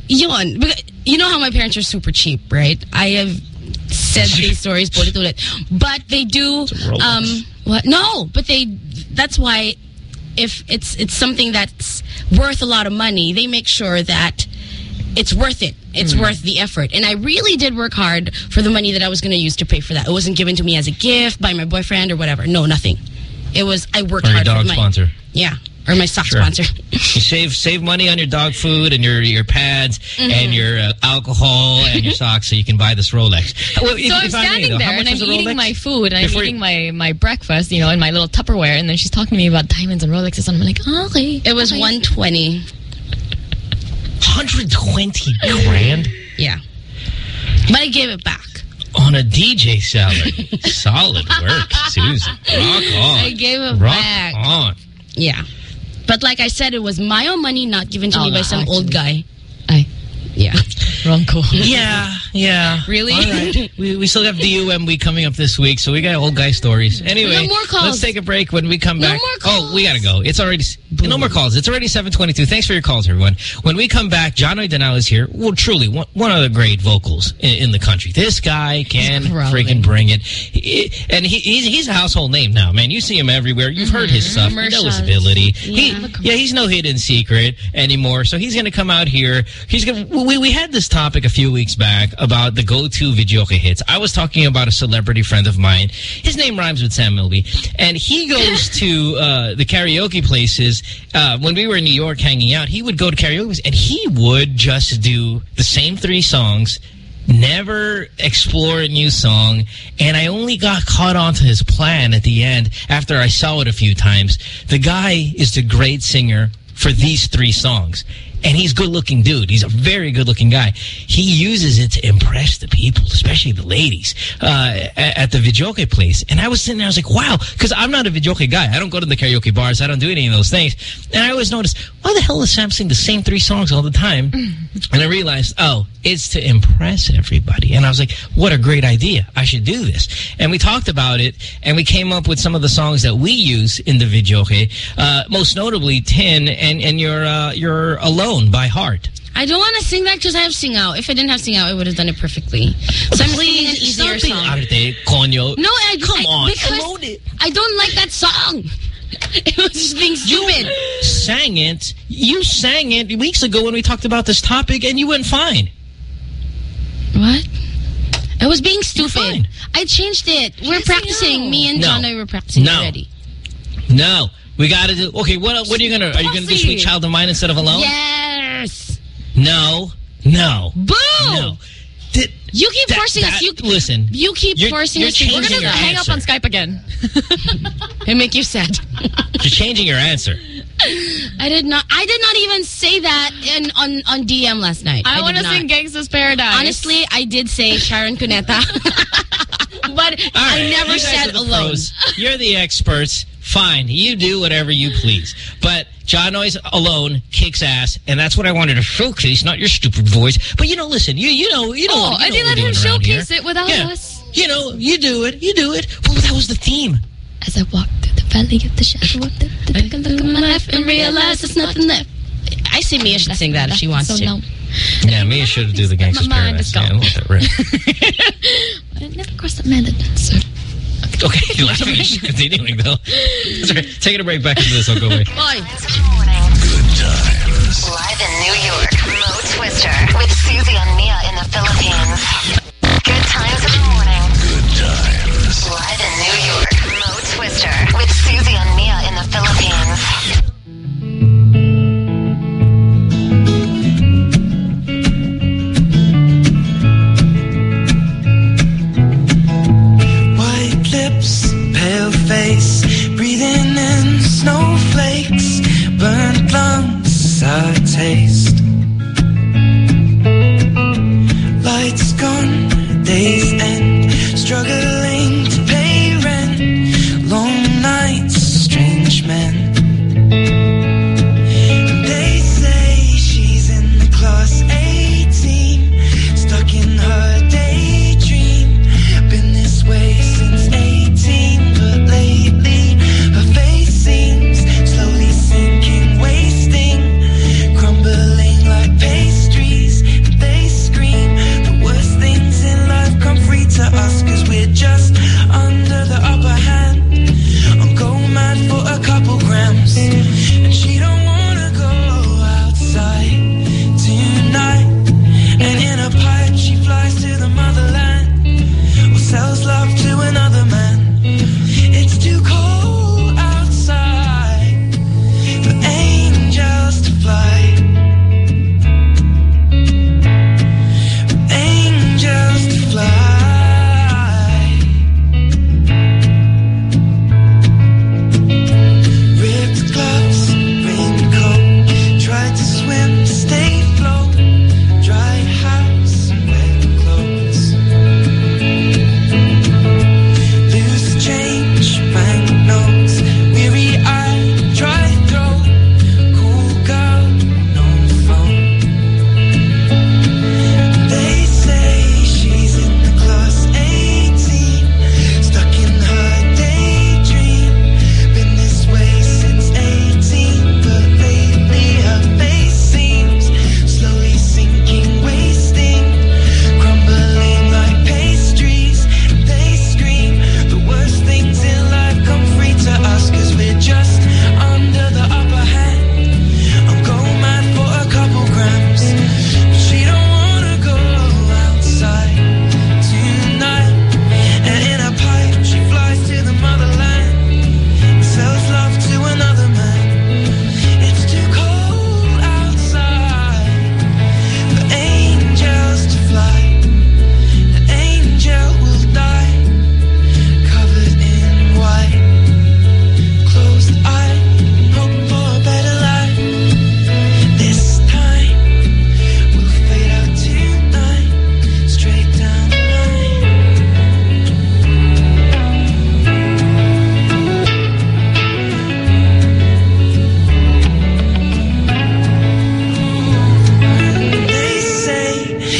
yun. Because you know how my parents are super cheap, right? I have said these stories, ulit-ulit. But they do, um, what? No, but they, that's why if it's, it's something that's worth a lot of money, they make sure that it's worth it. It's mm. worth the effort. And I really did work hard for the money that I was going to use to pay for that. It wasn't given to me as a gift by my boyfriend or whatever. No, nothing. It was, I worked or hard your dog for my, sponsor. Yeah. Or my sock sure. sponsor. You save save money on your dog food and your your pads mm-hmm. and your uh, alcohol and your socks so you can buy this Rolex. Well, so if, I'm if standing though, there and I'm eating Rolex? my food and Before I'm eating my, my breakfast, you know, in my little Tupperware, and then she's talking to me about diamonds and Rolexes, and I'm like, oh, okay. It was okay. one twenty. one hundred twenty grand? Yeah. But I gave it back. On a D J salary. Solid work, Susan. Rock on. I gave it Rock back. on. Yeah. But like I said, it was my own money, not given to oh, me by no, some actually. old guy. Aye. Yeah. Wrong call. Yeah, yeah. Really? All right. We, we still have D U M week coming up this week, so we got old guy stories. Anyway, no more calls. Let's take a break. When we come No back. more calls. Oh, we got to go. It's already... Boom. No more calls. It's already seven twenty-two. Thanks for your calls, everyone. When we come back, John Oidanal is here. Well, truly, one, one of the great vocals in, in the country. This guy can freaking bring it. He, and he, he's, he's a household name now, man. You see him everywhere. You've heard his stuff. You know his ability. He, Yeah. yeah, he's no hidden secret anymore. So he's going to come out here. He's gonna, we, we had this topic a few weeks back about the go-to videoke hits. I was talking about a celebrity friend of mine. His name rhymes with Sam Milby. And he goes to uh, the karaoke places. Uh, when we were in New York hanging out, he would go to karaoke and he would just do the same three songs, never explore a new song. And I only got caught onto his plan at the end after I saw it a few times. The guy is the great singer for these three songs. And he's a good-looking dude. He's a very good-looking guy. He uses it to impress the people, especially the ladies, uh, at, at the videoke place. And I was sitting there, I was like, wow, because I'm not a videoke guy. I don't go to the karaoke bars. I don't do any of those things. And I always noticed, why the hell does Sam sing the same three songs all the time? And I realized, oh, it's to impress everybody. And I was like, what a great idea. I should do this. And we talked about it, and we came up with some of the songs that we use in the videoke, uh, most notably Tin and, and your, uh, your Alone by heart. I don't want to sing that because I have Sing Out. If I didn't have Sing Out, I would have done it perfectly. So I'm singing an easier song. Arte, coño. No, I, Come I, on. because I don't like that song. It was just being stupid. You sang it. You sang it weeks ago when we talked about this topic, and you went fine. What? I was being stupid. I changed it. We're Yes, practicing. Me and No. John and I were practicing No. already. No. We got to do... Okay, what, what are you going to... Are you going to do Sweet Child of Mine instead of Alone? Yes. No. No. Boo! No. Did, You keep that, forcing that, us. You listen. You keep you're, forcing you're us. To, we're changing gonna your Hang answer. up on Skype again. and make you sad. You're changing your answer. I did not. I did not even say that in on on D M last night. I, I want to did sing not. Gangsta's Paradise. Honestly, I did say Sharon Cuneta, but All I right, never you guys said are the Alone. pros. You're the experts. Fine. You do whatever you please. But John Noy's Alone kicks ass, and that's what I wanted to showcase, not your stupid voice. But, you know, listen, you you know, you know, Oh, you know I did what let we're him doing around showcase here. it without Yeah. us. You know, you do it. You do it. Well, that was the theme. As I walk through the valley of the shadow of death, I take a look at my life and realize there's nothing left. I say Mia should sing that if she wants so to. No. Yeah, Mia should do the Gangsta's My mind is Paradise. Yeah, gone. let that rip. I never crossed that man that dancer. Okay, you're laughing. You should continuing, though. That's right. Taking a break back into this. I'll go away. Bye. Good times. Live in New York, Mo Twister with Susie and Mia in the Philippines. Good times in the morning. Good times. Live in New York, Mo Twister with Susie and Mia in the Philippines. White lips, pale face, breathing in snowflakes, burnt lungs, sour taste. Lights gone, days end, struggling to pay rent, long nights, strange men. They say she's in the class A team, stuck in her daydream. Been this way since eighteen, but lately her face seems slowly sinking, wasting, crumbling like pastries.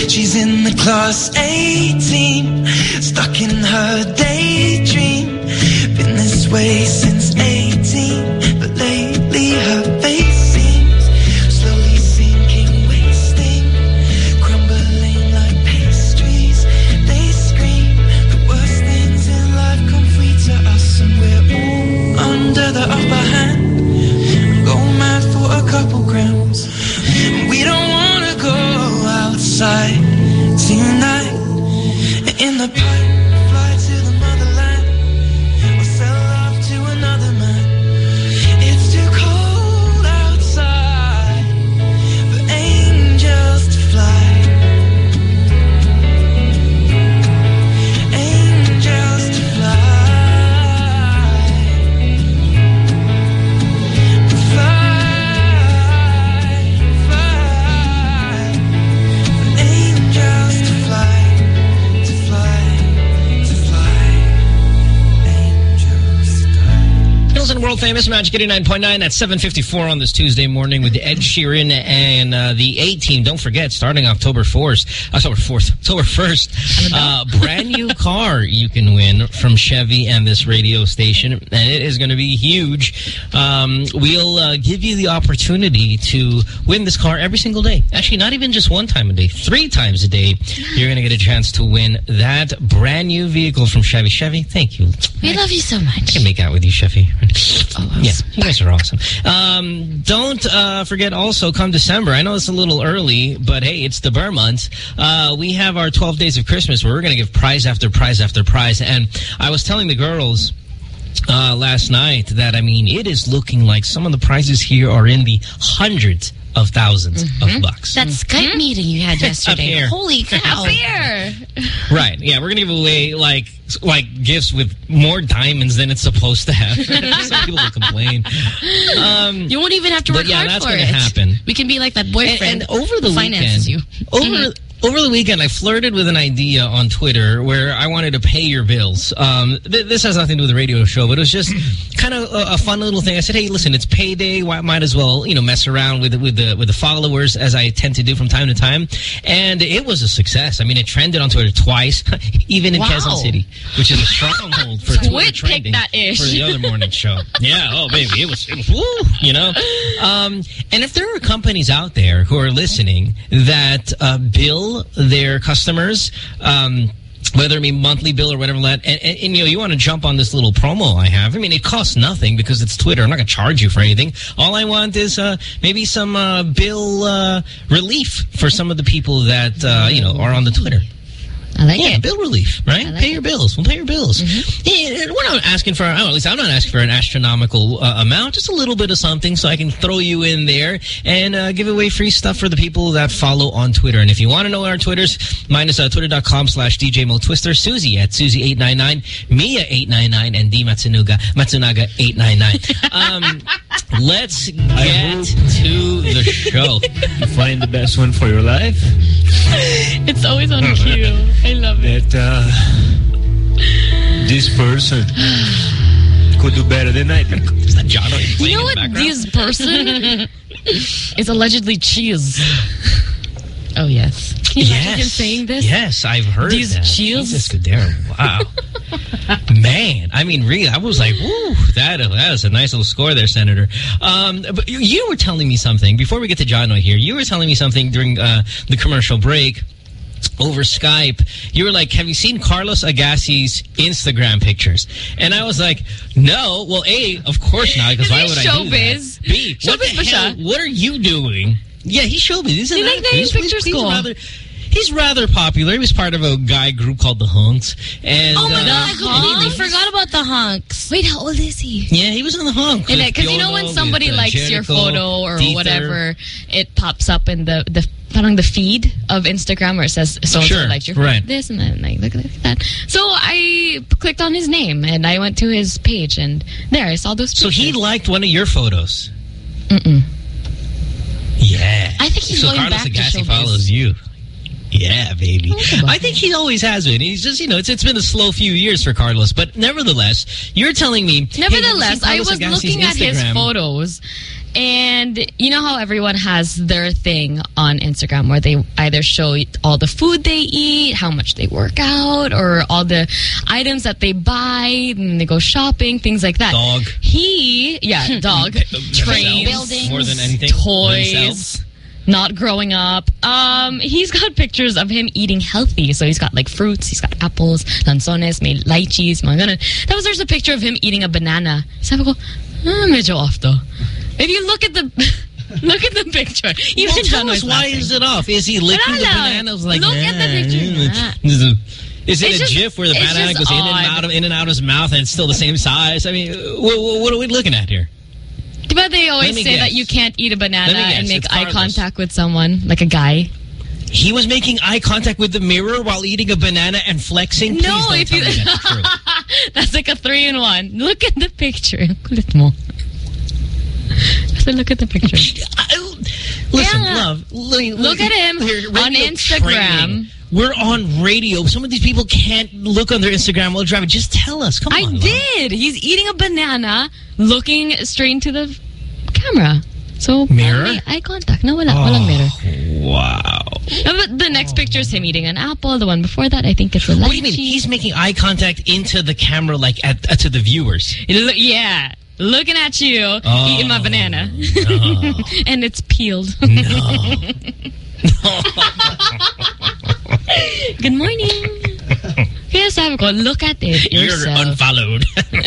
She's in the class A team, stuck in her daydream. Been this way since eighteen, but lately her face seems slowly sinking, wasting, crumbling like pastries. They scream the worst things in life come free to us, and we're all under the upper hand. Go mad for a couple grams. We don't wanna go outside tonight. In the pipe, fly to the motherland, or sell love to another man. It's too cold outside for angels to fly. Angels to fly. And world famous Magic eighty-nine point nine at seven fifty-four on this Tuesday morning with Ed Sheeran and uh, the A-Team. Don't forget, starting October fourth, October fourth, October first, uh, brand new car you can win from Chevy and this radio station, and it is going to be huge. Um, we'll uh, give you the opportunity to win this car every single day. Actually, not even just one time a day, three times a day. You're going to get a chance to win that brand new vehicle from Chevy. Chevy, thank you. We love you so much. I can make out with you, Chevy. Oh, yeah, you guys are awesome. Um, don't uh, forget also, come December, I know it's a little early, but hey, it's the Burr month. Uh, we have our twelve days of Christmas where we're going to give prize after prize after prize. And I was telling the girls uh, last night that, I mean, it is looking like some of the prizes here are in the hundreds of thousands mm-hmm. of bucks. That Skype mm-hmm. meeting you had yesterday. Holy cow. Up here. Right. Yeah, we're going to give away like like gifts with more diamonds than it's supposed to have. Some people will complain. Um, you won't even have to work yeah, hard that's for gonna it. happen. We can be like that boyfriend and, and over the finances weekend, you. Over mm-hmm. Over the weekend, I flirted with an idea on Twitter where I wanted to pay your bills. Um, th this has nothing to do with the radio show, but it was just kind of a, a fun little thing. I said, "Hey, listen, it's payday. Why might as well, you know, mess around with with the with the followers as I tend to do from time to time." And it was a success. I mean, it trended on Twitter twice, even in wow. Quezon City, which is a stronghold for Twitter trending that ish. for the other morning show. Yeah, oh baby, it was, it was woo, you know. Um, and if there are companies out there who are listening that uh, bill their customers, um, whether it be monthly bill or whatever that, and, and, and you know, you want to jump on this little promo I have. I mean, it costs nothing because it's Twitter. I'm not going to charge you for anything. All I want is uh, maybe some uh, bill uh, relief for some of the people that, uh, you know, are on the Twitter. I like yeah, it. bill relief, right? Like pay it. your bills. We'll pay your bills. Mm-hmm. Yeah, we're not asking for, oh, at least I'm not asking for an astronomical uh, amount, just a little bit of something so I can throw you in there and uh, give away free stuff for the people that follow on Twitter. And if you want to know our Twitters, mine is uh, twitter.com slash DJ Mo Twister, Susie at Susie eight nine nine, Mia eight nine nine, and D Matsunaga, Matsunaga eight nine nine. Um, let's get to the show. You find the best one for your life? It's always on cue. I love it. That uh, this person could do better than I did. Is that John? You know what? This person is allegedly cheese. Oh, yes. Can you imagine him saying this? Yes, I've heard These that. cheese? Jesus, Cudero. Wow. Man, I mean, really, I was like, woo, that, that is a nice little score there, Senator. Um, but you, you were telling me something, before we get to Jono here, you were telling me something during uh, the commercial break over Skype. You were like, have you seen Carlos Agassi's Instagram pictures? And I was like, no. Well, A, of course not, because why would I do that? B, what the hell, what are you doing? Yeah, he's showbiz. He's an actor. He's, pictures he's, cool. he's rather, he's rather popular. He was part of a guy group called the Hunks. And, oh my uh, God, I completely forgot about the Hunks. Wait, how old is he? Yeah, he was on the Hunks. Because you know when somebody with, uh, likes Jericho, your photo or Teether. whatever, it pops up in the the parang the feed of Instagram where it says so and so Sure, likes your right. photo, this and that, and like look at that. So I clicked on his name and I went to his page and there I saw those pictures. So he liked one of your photos. Mm-mm. Yeah. I think he's so going Carlos back to Agassi showbiz. follows you. Yeah, baby. I think he always has been. He's just, you know, it's it's been a slow few years for Carlos. But nevertheless, you're telling me... Nevertheless, hey, I was Agassi's looking at his Instagram. photos and you know how everyone has their thing on Instagram where they either show all the food they eat, how much they work out, or all the items that they buy, and they go shopping, things like that. Dog. He, yeah, dog. Trains. Buildings. More than anything. Toys. Themselves. Not growing up. Um, he's got pictures of him eating healthy. So he's got like fruits, he's got apples, lanzones, may lychees, mga ganun. That was there's a picture of him eating a banana. Sabi ko, ah, medyo off though. If you look at the look at the picture, even well, tell John us was why laughing. is it off? Is he licking Wala the lang. bananas like Look at the picture. Is it It's a just- GIF where the it's banana just goes in and odd. out of in and out of his mouth and it's still the same size? I mean, what, what are we looking at here? But they always Let me say guess. that you can't eat a banana Let me guess. and make It's eye Carlos. contact with someone, like a guy. He was making eye contact with the mirror while eating a banana and flexing? Please No, don't if tell you... me that's true. That's like a three in one. Look at the picture. Kulit mo. So look at the picture. I- Listen, Yeah. love. Look, Look at him on radio Instagram. training. We're on radio. Some of these people can't look on their Instagram while driving. Just tell us. Come I on. love. did. He's eating a banana, looking straight into the camera. So Mirror? parang may eye contact. No, wala. Walang mirror. Wow. No, but the next picture is him eating an apple. The one before that, I think it's a lychee. What do you mean? He's making eye contact into the camera, like at, uh, to the viewers. It look- yeah. Looking at you, Oh, eating my banana. no. And it's peeled. No. Good morning. Kaya sabi ko, look at it You're yourself. unfollowed.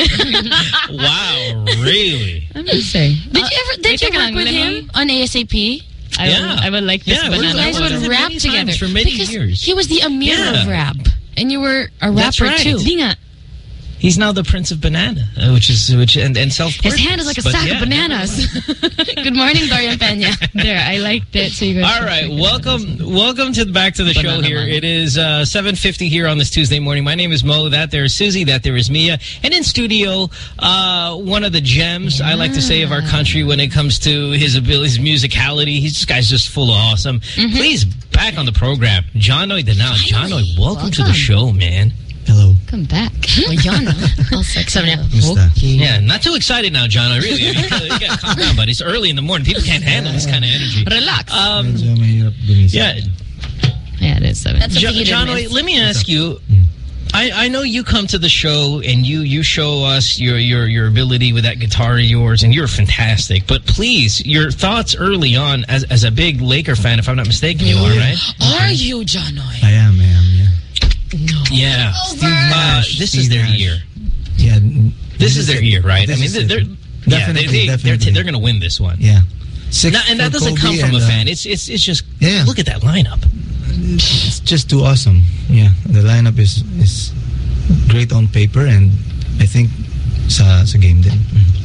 Wow, really? I'm just saying. Did you ever did you Teka work lang, with let him me- on A S A P? I, Yeah. would, I would like this Yeah, we're banana. You guys Well, would many rap times together for many because years. he was the Amir Yeah. of rap, and you were a rapper That's right. too. Di nga. He's now the Prince of Banana, uh, which is which and, and self. His hand is like a But sack yeah. of bananas. Good morning, Dorian Peña. There, I liked it. So you guys All right, welcome, welcome to the back to the show Banana here. man. It is uh, seven fifty here on this Tuesday morning. My name is Mo. That there is Susie. That there is Mia. And in studio, uh, one of the gems I like to say of our country when it comes to his ability, his musicality. He's this guy's just full of awesome. Mm-hmm. Please back on the program, Jonoy Danao. Jonoy, welcome, to the Welcome. show, man. Hello. Come back. Well, Yana. I'll sex Sabi him. niya, Kumusta? Yeah, not too excited now, Jonoy. Really, I mean, you, gotta, you gotta calm down, buddy. It's early in the morning. People can't handle this kind of energy. Relax. Um, Medyo mahirap gumising. yeah. Yeah, it is seven. That's Jo- something you John, didn't wait, miss. let me ask you. I, I know you come to the show and you you show us your your your ability with that guitar of yours, and you're fantastic. But please, your thoughts early on as as a big Laker fan, if I'm not mistaken, you are, right? Are you, Janoy? I am, I am, yeah. Yeah. Steve Uh, Nash. this Steve is their Nash. year. Yeah. This is their year, right? I This mean, is they're, it. they're yeah, Definitely, they, they, they're definitely. they're going to win this one. Yeah. Six Not- and that for doesn't come Kobe from a and, uh, fan. It's it's it's just Yeah. look at that lineup. It's just too awesome. Yeah. The lineup is is great on paper, and I think sa sa game din.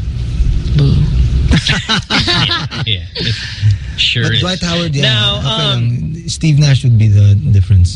Yeah, it sure But is. Dwight Howard, yeah. Now, okay um, lang. Steve Nash would be the difference.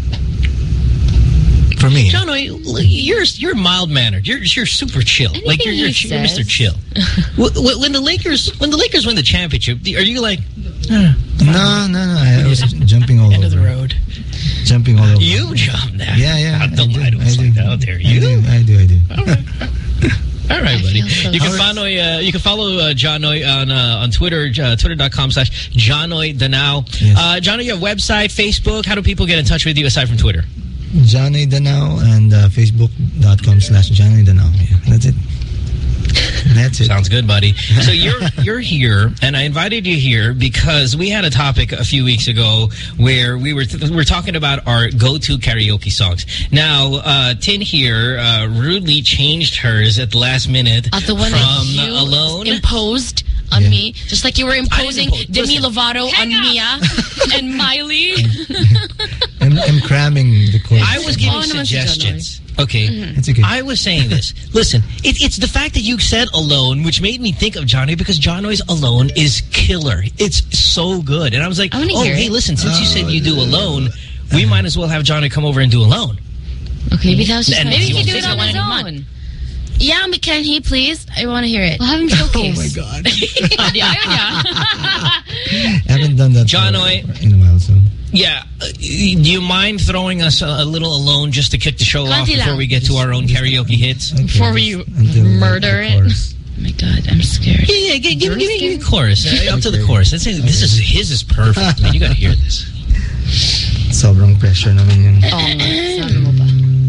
For me. John, you're you're mild mannered. You're you're super chill. Anything like you're you're, he you're Mister says. Chill. Wh- wh- when the Lakers when the Lakers win the championship, are you like No, no, no. I was jumping all end of over. the road? Jumping all over. You jump that. Yeah, yeah. Not the I do, light I was do. like that out there. I You. do, I do, I do. All right, buddy. so You can Howard- follow uh, you can follow uh, Jonoy on uh, on Twitter, uh, twitter.com slash Jonoy Danao. Yes. Uh, Jonoy, you have a website, Facebook. How do people get in touch with you aside from Twitter? Johnny Danao and uh, Facebook.com slash Johnny Danao. Yeah, that's it. That's it. Sounds good, buddy. So you're you're here, and I invited you here because we had a topic a few weeks ago where we were th we're talking about our go-to karaoke songs. Now, uh, Tin here uh, rudely changed hers at the last minute Uh, the one from that you Alone. imposed on Yeah. me, just like you were imposing impose- Demi listen. Lovato on Mia. And Miley. I'm, I'm cramming the chords. I was giving Oh, naman si suggestions. Okay. It's okay. I was saying this. Listen, it, it's the fact that you said Alone, which made me think of Johnny, because Johnny's Alone is killer. It's so good. And I was like, I wanna oh, hear hey, it. listen, since you said you do Alone, we might as well have Johnny come over and do Alone. Okay, maybe that was just And my- maybe Maybe he he can do won't it take on that his one. own. Yeah, but can he please? I want to hear it. We'll have him Oh showcase. my God. Yeah, yeah. I haven't done that John for, Oy. in a while, so. Yeah. Uh, do you mind throwing us a, a little Alone just to kick the show off Konti before lang. we get to our own karaoke hits? Okay, Before just you until the- murder the it. chorus. my God, I'm scared. Yeah, yeah, give, give, give, give me the chorus. Uh, up to the chorus. This is, this is his is perfect. Man, you gotta hear this. Sobrang pressure naman yun. Oo nga. Sabi mo ba?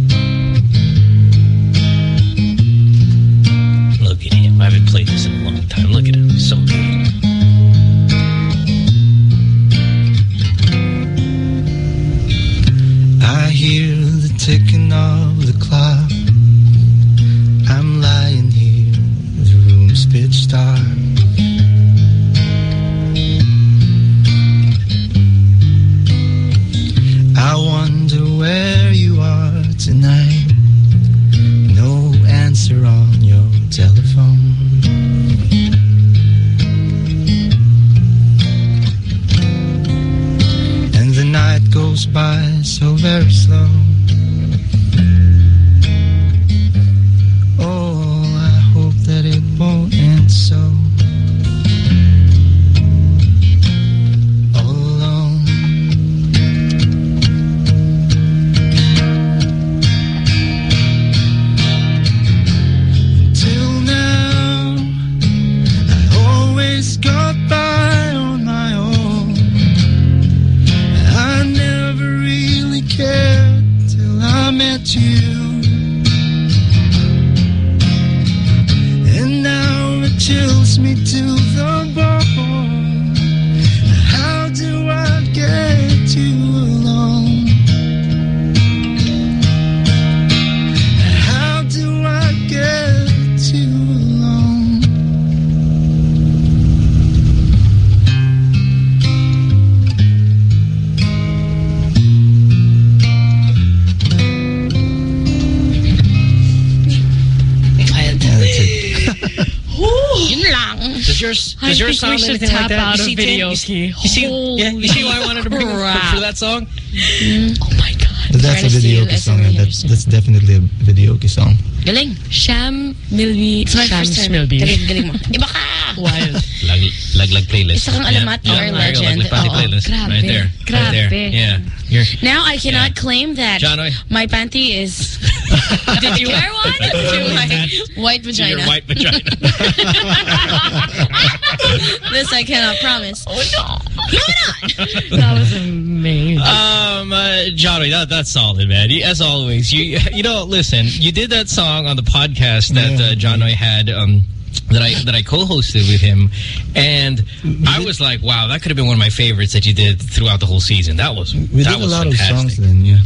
Look at him. I haven't played this in a long time. Look at him. So good. I hear the ticking of the clock. I'm lying here, the room's pitch dark. I wonder where you are tonight. No answer on your telephone. And the night goes by so very slow. Oh, I hope that it won't end so. All alone. Until now, I always got by on my own. I never really cared till I met you. And now it chills me to the bone. How do I get you alone? How do I get you alone? Yeah, that's it. Yun lang. Does yours, I does yours think we sound should anything like tap that? out You of see, Tin? video You see, key. you see, yeah, you see why I wanted to bring it for, for that song? Oh my God. But that's a Trying to video steal song. S M Yeah. That's that's definitely a video song. Galing. Sham Milby. It's my Sham first time. Smilby. Galing, galing mo. Iba ka! Wild. Lag, laglag playlist. Isa kang alamat yeah. or yeah, legend. Laglag Panty Oo, playlist. grabe. Right there. Right there. Grabe. Yeah. You're, Now I cannot Yeah. claim that Jonoy. my panty is Did you wear one? to my white to vagina. your white vagina. This I cannot promise. Oh no. Why not? That was amazing. Um, uh, Johnny, that, that's solid, man. You, as always, you you know, listen, you did that song on the podcast that uh, Johnny had um, that I that I co-hosted with him, and I was like, wow, that could have been one of my favorites that you did throughout the whole season. That was We that did a was lot fantastic. of songs then, yeah.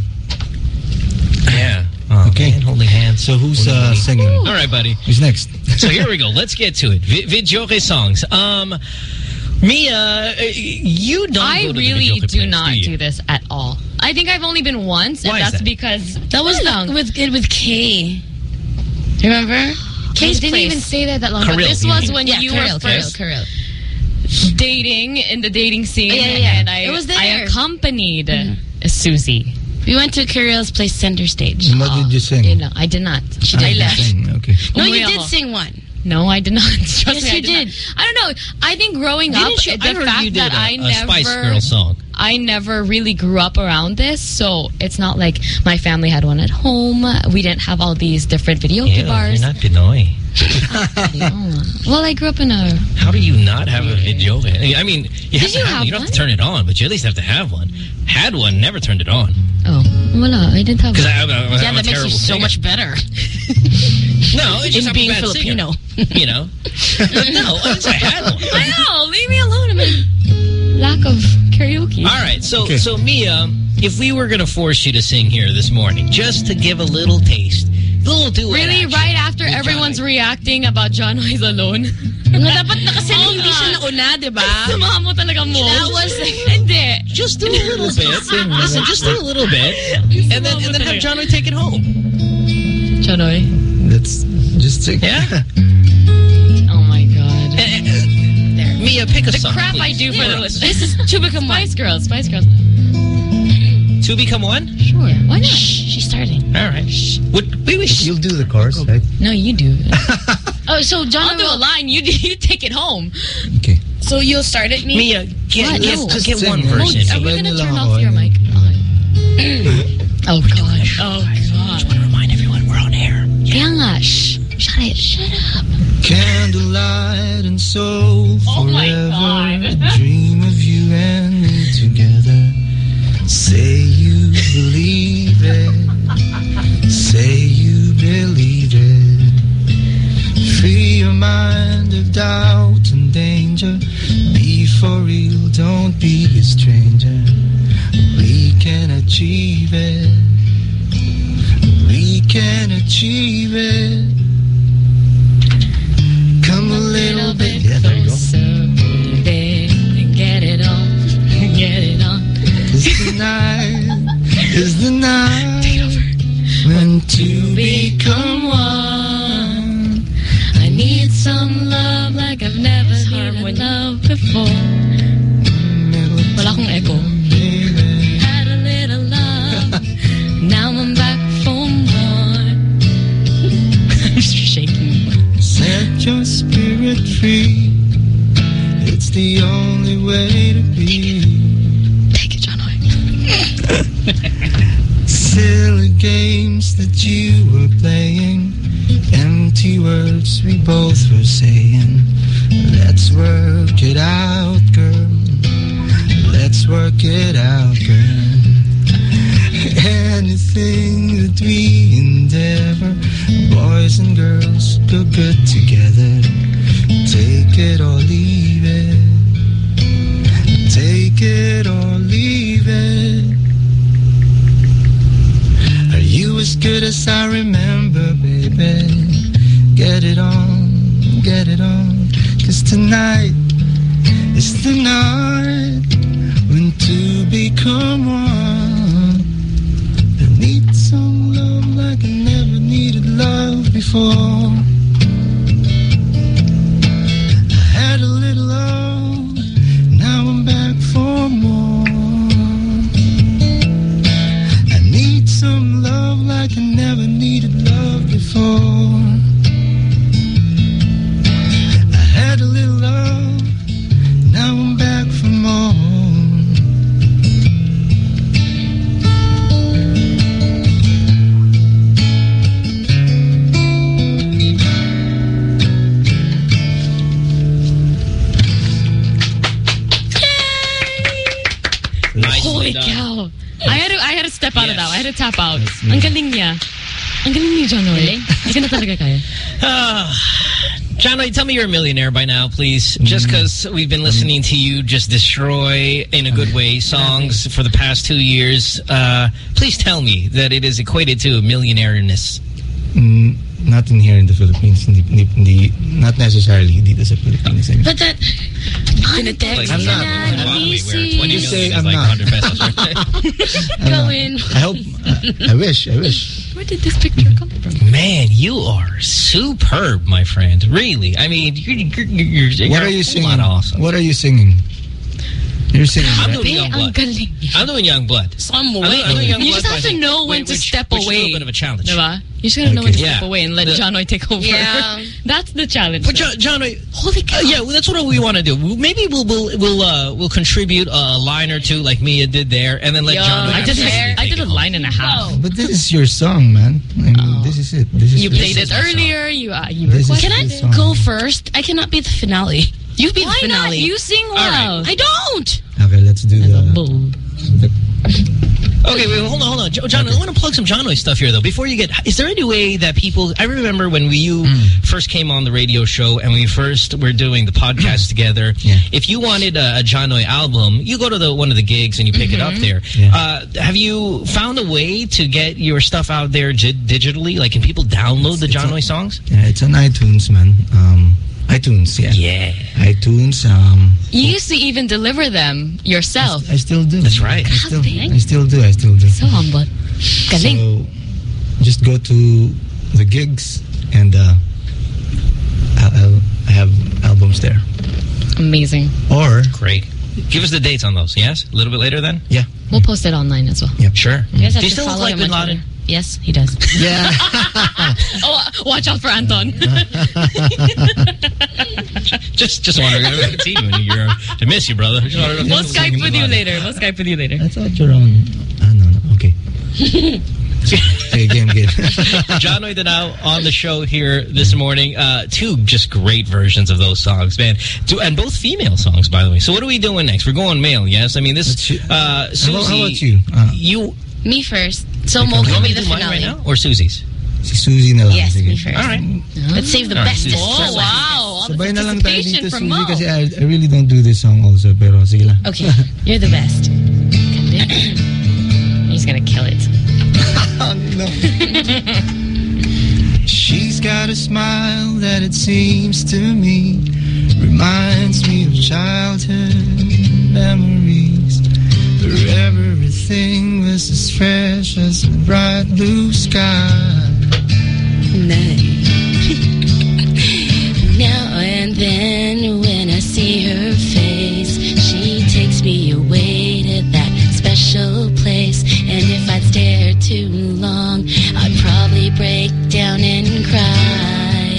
Yeah. Oh, Okay. man, holding hands. So who's Holding uh, hands. singing? All right, buddy. Who's next? So here we go. Let's get to it. Vi Videoke songs. Um, Mia, you don't I go to the really Videoke do place, not do, you? do this at all. I think I've only been once, Why and is that's that? because That was long. the, with with Kay. Remember? I Kay's didn't place. even say that that long. But Kirill, this you was mean. when Yeah, you Kirill, were Kirill, first Kirill. dating in the dating scene. Yeah, yeah, yeah. And I, It was I there. accompanied Mhm. Susie. We went to Kirill's place center stage. And what did you sing? You know, I did not. She Ah, did you left. sing, okay. No, Umuwi you did ako. sing one. No, I did not. Trust Yes, me, I you did. did. Not. I don't know. I think growing up, Didn't you? the I heard fact you did that a, I a never, Spice Girl song. I never really grew up around this, so it's not like my family had one at home. We didn't have all these different video Yeah, bars. you're not Pinoy. Oh. Well, I grew up in a. How do you not have a video? I mean, you have Did to you have, have you don't have to one? turn it on, but you at least have to have one. Had one, never turned it on. Oh, wala. I didn't have Because one. I, I, I'm Yeah, a that makes you terrible so singer. much better. No, it's just in I'm being a bad Filipino. singer. You know? No, I didn't say I had one. I know. Leave me alone. I mean, lack of karaoke. All right, so Okay. so Mia, if we were going to force you to sing here this morning, just to give a little taste, a little duet Really, action right after with everyone's Johnny. reacting about John Hoy's alone? Nga dapat nakasali hindi siya nauna, di ba? Sama mo talaga mo. That was- Hindi. Just do a little bit. Listen, just do a little bit, and then and then have Johnny take it home. John Hoy. Let's just sing. Yeah. Oh my God. There. Mia, pick a The song. crap I please. do for the us. listeners. This is to become Spice Girls. Spice Girls. To become one. Sure. Why not? Shh, she's starting. All right. What? Wait, wait. You'll do the chorus, right? No, you do. Oh, so John I'll do a will, line. You you take it home. Okay. so you'll start it, me? Mia, get What? get, No. get Just one sing, verse right? in. Are we Sabay gonna nila turn ako, off your ano. mic? Okay. Oh gosh. Oh I just God. want to remind everyone we're on air. Kaya nga. Shh. Shut it. Shut up. Candlelight and soul Oh my forever. God. Dream of you and me together. Say you believe it. Say you believe it. Free your mind of doubt and danger. Be for real, don't be a stranger. We can achieve it. We can achieve it. Come a little bit. Yeah, there you go. And get it on. Get it on. Cause tonight is the night when two become one. I need some love like I've never needed love before. Wala akong echo. Had a little love. Now I'm back for more. I'm shaking. Set your spirit free. It's the only way to be. Take it, John Hoy. Silly games that you were playing. Empty words we both were saying. Let's work it out, girl. Let's work it out, girl. Anything that we endeavor, boys and girls, go good together. Take it or leave it. Take it or leave it. Are you as good as I remember, baby? Get it on, get it on. Cause tonight is the night when two become one. I need some love like I never needed love before. I had a little love, now I'm back for more. I need some love like I never needed love before. I had a little love, now I'm back for more. Holy cow. I had to, I had to step out yes. of that. I had to tap out. Ang galing niya. Ang galing ni John Hoy. Hindi ka na talaga kaya. John Hoy, tell me you're a millionaire by now, please. Just because we've been listening to you just destroy, in a good way, songs for the past two years. Uh, please tell me that it is equated to a millionaire-ness. Mm, not in here in the Philippines. Hindi, hindi, hindi, not necessarily dito sa Philippines. But that... Like, I'm not. When you say I'm like not. one hundred pesos, right? Go in. I hope. I, I wish. I wish. Where did this picture come from? Man, you are superb, my friend. Really. I mean, you're, you're, you're, you're what are you singing? Awesome. What are you singing? You're singing. I'm right? doing Young Blood. I'm doing Young Blood. Some way. I'm doing Young You Blood just have to thing, know when which, to step which away. Is a little bit of a challenge. Diba? You just gotta know Okay. when to Yeah. step away and let The- John Hoy take over. Yeah. That's the challenge. But John, John Hoy, Holy cow. Uh, yeah, well, that's what we want to do. Maybe we'll we'll we'll uh, we'll contribute a line or two like Mia did there, and then let Yo, John Hoy I did, absolutely I take did a it home. line and a half. But this is your song, man. I mean, Oh. this is it. This is You this played is it earlier. You uh, you This is requested Can I This song. go first? I cannot be the finale. You be Why the not? finale. You sing well. I don't. Okay, let's do the. Bull. the Okay, wait, hold on, hold on. Jo- John, I want to plug some John Hoy stuff here, though. Before you get... Is there any way that people... I remember when we, you Mm. first came on the radio show and we first were doing the podcast together. Yeah. If you wanted a, a John Hoy album, you go to the one of the gigs and you pick it up there. Yeah. Uh, have you found a way to get your stuff out there digitally? Like, can people download the John Hoy songs? Yeah, it's on iTunes, man. Um, iTunes, yeah. Yeah. iTunes. Um, You used to even deliver them yourself. I still do. That's right. I still, dang. I still do. I still do. So humble. Galing. So, just go to the gigs and uh, I'll, I'll, I have albums there. Amazing. Or Great. Give us the dates on those, yes? A little bit later then? yeah, We'll post it online as well. yeah, Sure. You guys have Do you to still look follow like him Bin on Laden? Twitter. Yes, he does. yeah. Oh, watch out for Anton. Just just wondering. I haven't seen you in a year. I miss you, brother. Just wanted to- We'll Skype with you later. We'll Skype with you later. I thought you're on. Ah, no, no. Okay. Okay, game, game. John Noy Danao on the show here this morning. Uh, two just great versions of those songs, man. Two, and both female songs, by the way. So what are we doing next? We're going male, yes? I mean, this... Uh, Susie, how, how about you? Uh, you... Me first. So Mo you can want be me to the do mine finale. right now? Or Susie's? Si Susie na lang. Yes, sige. me first. All right. Let's save the All right, bestest Susie. for Oh, last. wow. All the Sabay na lang tayo participation dito, from Susie, Mo. kasi I, I really don't do this song also, pero sige lang. Okay, you're the best. He's gonna kill it. No. She's got a smile that it seems to me reminds me of childhood memories, where everything was as fresh as the bright blue sky. Now and then when I see her face, she takes me away to that special place. And if I'd stare too long, I'd probably break down and cry.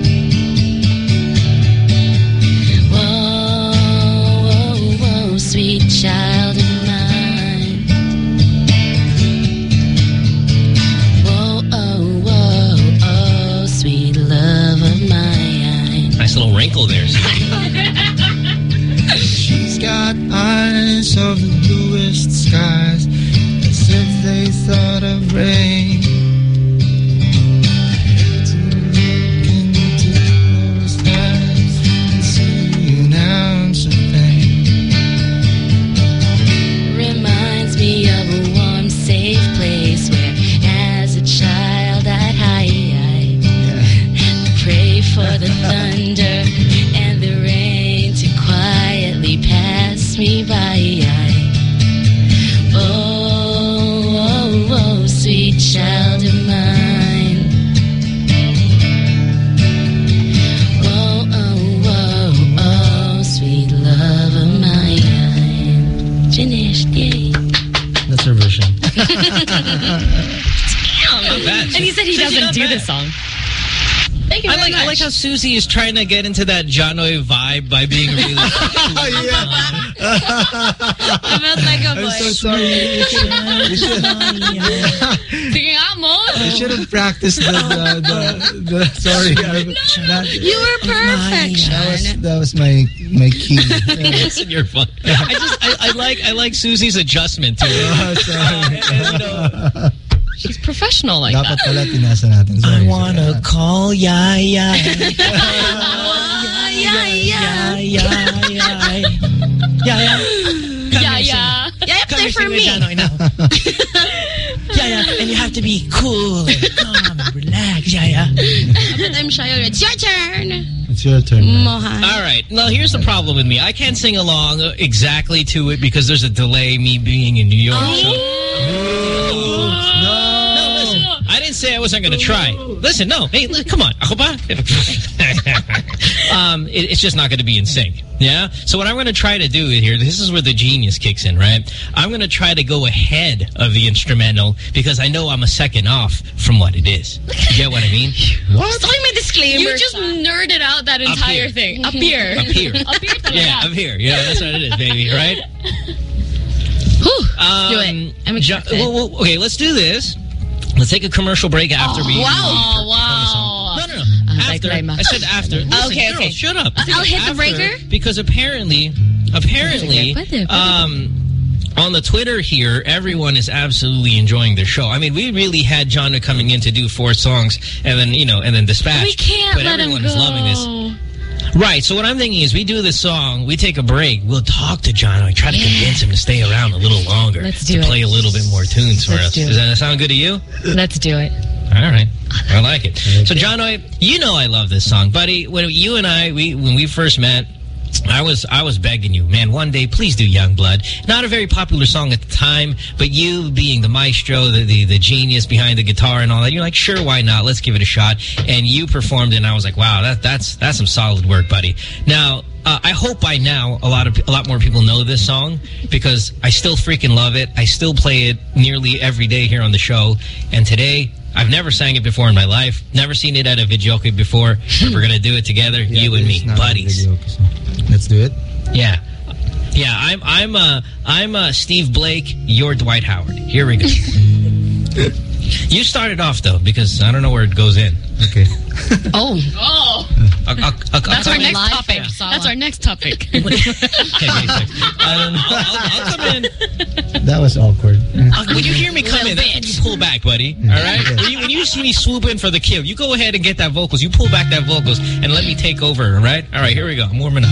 Whoa, whoa, whoa, sweet child of mine. Whoa, oh, whoa, oh, sweet love of mine. Nice little wrinkle there. She's got eyes of the bluest skies, as if they thought of rain. To look into those eyes and see an ounce of pain. Reminds me of a warm, safe place where, as a child, I'd hide, pray for the thunder and the rain to quietly pass me by. Oh, oh, oh, sweet child of mine. Oh, oh, oh, oh, sweet love of mine. Finished, yay. That's her version. Not bad. And he said he Susie, doesn't not do bad. this song. Thank you I very like, I like much. how Susie is trying to get into that John Noy vibe by being really... I felt like a I'm boy. so sorry. You should, you should, Sige nga, Mo. you should have practiced the, the, the, the sorry. I, that, You were perfect, that was, Sean. that was my, my key. Listen, you're fun. I just, I, I like, I like Susie's adjustment to it. Oh, sorry. And, you know, She's professional like Dapat that. pala tinasa natin. Sorry. I wanna call Yaya. Yeah, yeah. Yaya. Yaya. Yeah, yeah. Yeah, play for me. Yaya, and you have to be cool and calm and relax, Yaya. But I'm shy already. It's your turn. It's your turn. man. Mohan. All right. Now, here's the problem with me. I can't sing along exactly to it because there's a delay, me being in New York. So. No, listen. I didn't say I wasn't going to try. Listen, no. Hey, look, come on. Ako ba? um, it, it's just not going to be in sync. Yeah? So what I'm going to try to do here, this is where the genius kicks in, right? I'm going to try to go ahead of the instrumental because I know I'm a second off from what it is. You get what I mean? What? Sorry, my disclaimer. You just nerded out that entire here. thing. Up here. Up here. Up here talaga. Yeah, up here. Yeah, that's what it is, baby, right? Um, Do it. I'm Jo- excited. well, well, okay, let's do this. Let's take a commercial break after we... Wow. we Oh, wow. No, no, no. Ah, After. like Lima. I said after. Listen, Okay, girls, okay. shut up. I'll hit the After, breaker? Because apparently, apparently, Pwede, pwede, pwede. um, on the Twitter here, everyone is absolutely enjoying their show. I mean, we really had John coming in to do four songs and then, you know, and then dispatch. We can't but let him everyone go. is loving this. Right. So what I'm thinking is we do this song, we take a break, we'll talk to John and try to convince him to stay around a little longer. Let's to do it. play a little bit more tunes for Let's us. do Does it. that sound good to you? Let's do it. All right. I like it. So, John, you know I love this song. Buddy, when you and I, we when we first met, I was I was begging you, man, one day, please do Youngblood. Not a very popular song at the time, but you being the maestro, the, the, the genius behind the guitar and all that, you're like, sure, why not? Let's give it a shot. And you performed it, and I was like, wow, that that's that's some solid work, buddy. Now, uh, I hope by now a lot of a lot more people know this song because I still freaking love it. I still play it nearly every day here on the show. And today, I've never sang it before in my life. Never seen it at a videoke before. But we're going to do it together, Yeah, you and me, it's not a buddies. video, so let's do it. Yeah. Yeah, I'm I'm uh I'm uh Steve Blake, you're Dwight Howard. Here we go. You started off, though, because I don't know where it goes in. Okay. Oh. Oh. I'll, I'll, I'll, That's I'll our next live topic. from That's our next topic. Okay, I don't know. I'll, I'll, I'll come in. That was awkward. Uh, when you hear me come in, that's when you pull back, buddy. All right? When you, when you see me swoop in for the kill, you go ahead and get that vocals. You pull back that vocals and let me take over, all right? All right, here we go. I'm warming up.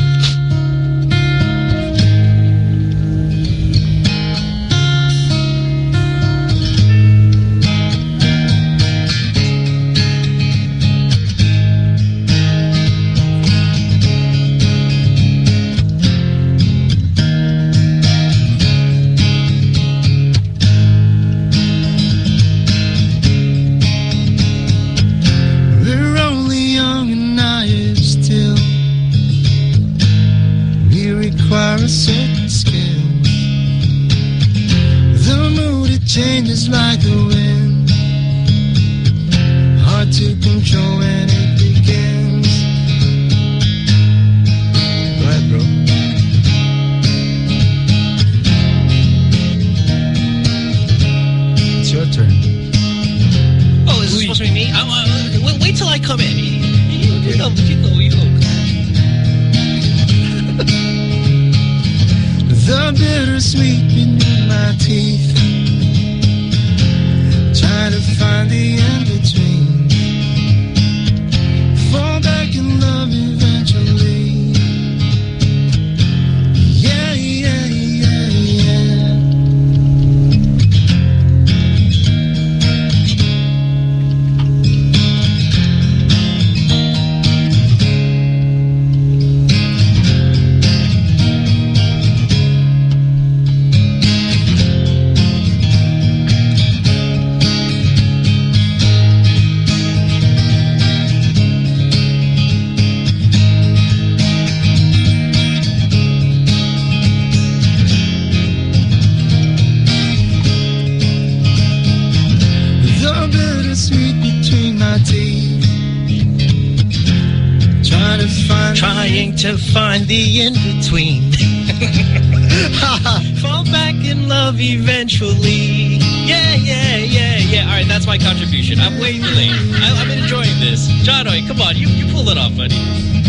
We're only young and naive still. We require a certain skill. The mood, it changes like the wind. Hard to control when it begins. Go ahead, bro. It's your turn. Oh, is this supposed to be me? I, I, wait, wait till I come in. You, you go, you go, you go. The bittersweet between my teeth. Try to find the in-between. Fall back in love eventually. Yeah, yeah, yeah, yeah. The bittersweet between my teeth. Trying to find Trying to find the in-between. Fall back in love eventually. Yeah, yeah, yeah, yeah. All right, that's my contribution. I'm way too late. I, I'm enjoying this. Johnny, come on. You, you pull it off, buddy.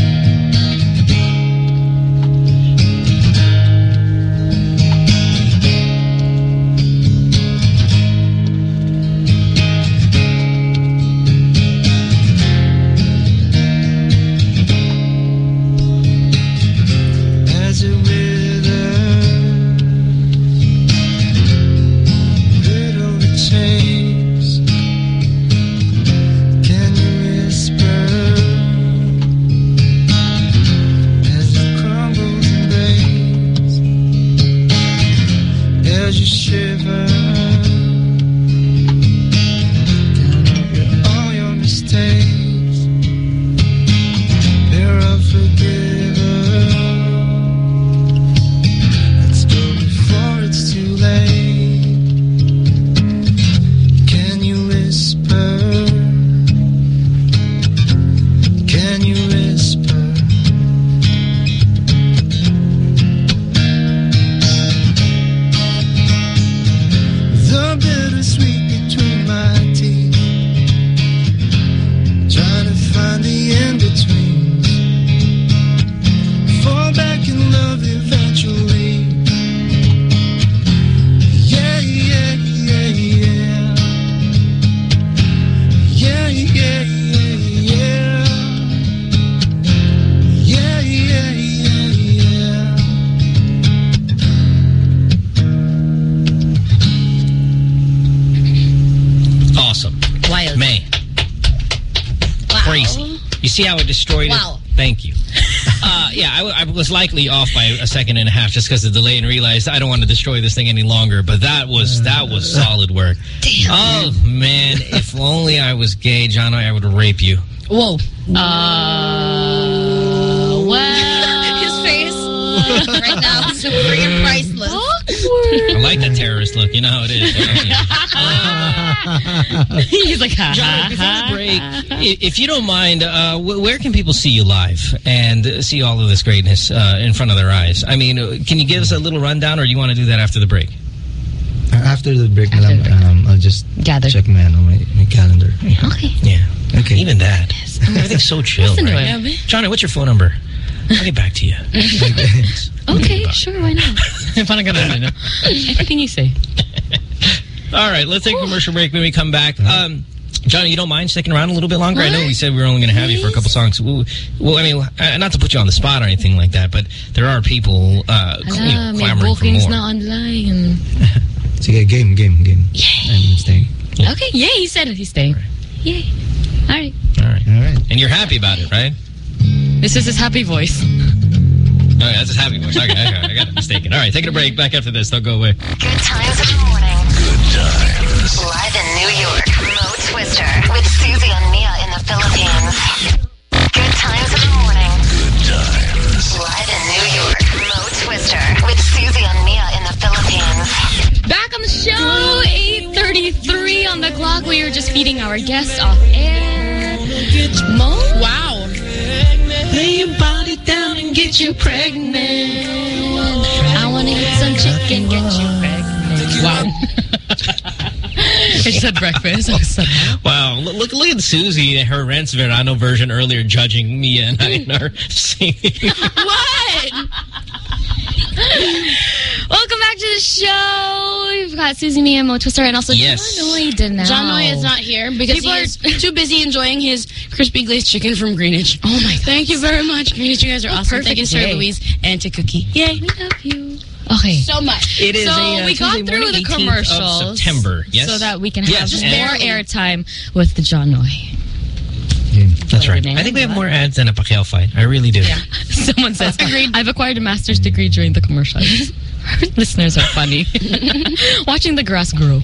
as it withers. Little it changes. Can you whisper as it crumbles and breaks? As you shiver down over all your mistakes, there are forgivers. Let's go before it's too late. Can you whisper? Can you whisper? The bittersweet between my teeth. Trying to find the in-betweens. Fall back in love eventually. Yeah, yeah, yeah, yeah. Yeah, yeah, yeah, yeah. Yeah, yeah, yeah, yeah. Awesome. Wild. May. Wow. Crazy. You see how it destroyed Wow. it? Thank you. Uh, yeah, I, w I was likely off by a second and a half just because of the delay and realized I don't want to destroy this thing any longer. But that was that was solid work. Damn. Oh, man. If only I was gay, John, I would rape you. Whoa. Uh, well. His face right now is freaking priceless. I like that terrorist look. You know how it is. He's like, ha, John, ha, before ha, the break, i- if you don't mind, uh, wh where can people see you live and see all of this greatness uh, in front of their eyes? I mean, uh, can you give us a little rundown, or do you want to do that after the break? After the break, na lang, um, I'll just gather. Check my, ano, my, my calendar. Okay. Yeah. Okay. Even that. Yes. I mean, everything's so chill, Listen to right? it. Johnny, what's your phone number? I'll get back to you. Okay, sure, why not? Everything you say. All right, let's take a commercial break. When we come back, um, Johnny, you don't mind sticking around a little bit longer? What? I know we said we were only going to have you for a couple songs. Well, well, I mean, uh, not to put you on the spot or anything like that, but there are people uh, you know, May clamoring for bookings more. na online. Sige, game, game, game. Yay. I'm staying. Yeah. Okay, yay, he said it. He's staying. Yay. All right. All right. All right. And you're happy about it, right? This is his happy voice. Okay, that's his happy voice. Okay, okay, I got it mistaken. All right, taking a break. Back after this. Don't go away. Good times in the morning. Good times. Live in New York, Mo Twister with Susie and Mia in the Philippines. Good times in the morning. Good times. Live in New York, Mo Twister with Susie and Mia in the Philippines. Back on the show, eight thirty-three on the clock. We were just feeding our guests off air. Mo? Wow. Lay your body down and get you pregnant. I want to eat some chicken, get you pregnant. Wow. I just had breakfast. I was like, Wow, look, look, look at Susie, her Renz Verano version earlier, judging Mia and I in our singing. what? Welcome back to the show. We've got Susie, Mia, Mo Twister, and also Yes. John Noy did now. John Noy is not here because People he are- is too busy enjoying his crispy glazed chicken from Greenwich. Oh my God. Thank you very much, Greenwich. You guys are Oh, awesome. perfect Thank you, Sir day. Louise and to Cookie. Yay. We love you. Okay. So much. It is So a, uh, we got Tuesday through morning, the eighteenth commercials of September. Yes. so that we can have Yes, just and- more airtime with the John Noy. Game. That's right. I think we have more ads than a Pacquiao fight. I really do. Yeah. Someone says, Agreed. I've acquired a master's degree during the commercials. Our listeners are funny. Watching the grass grow.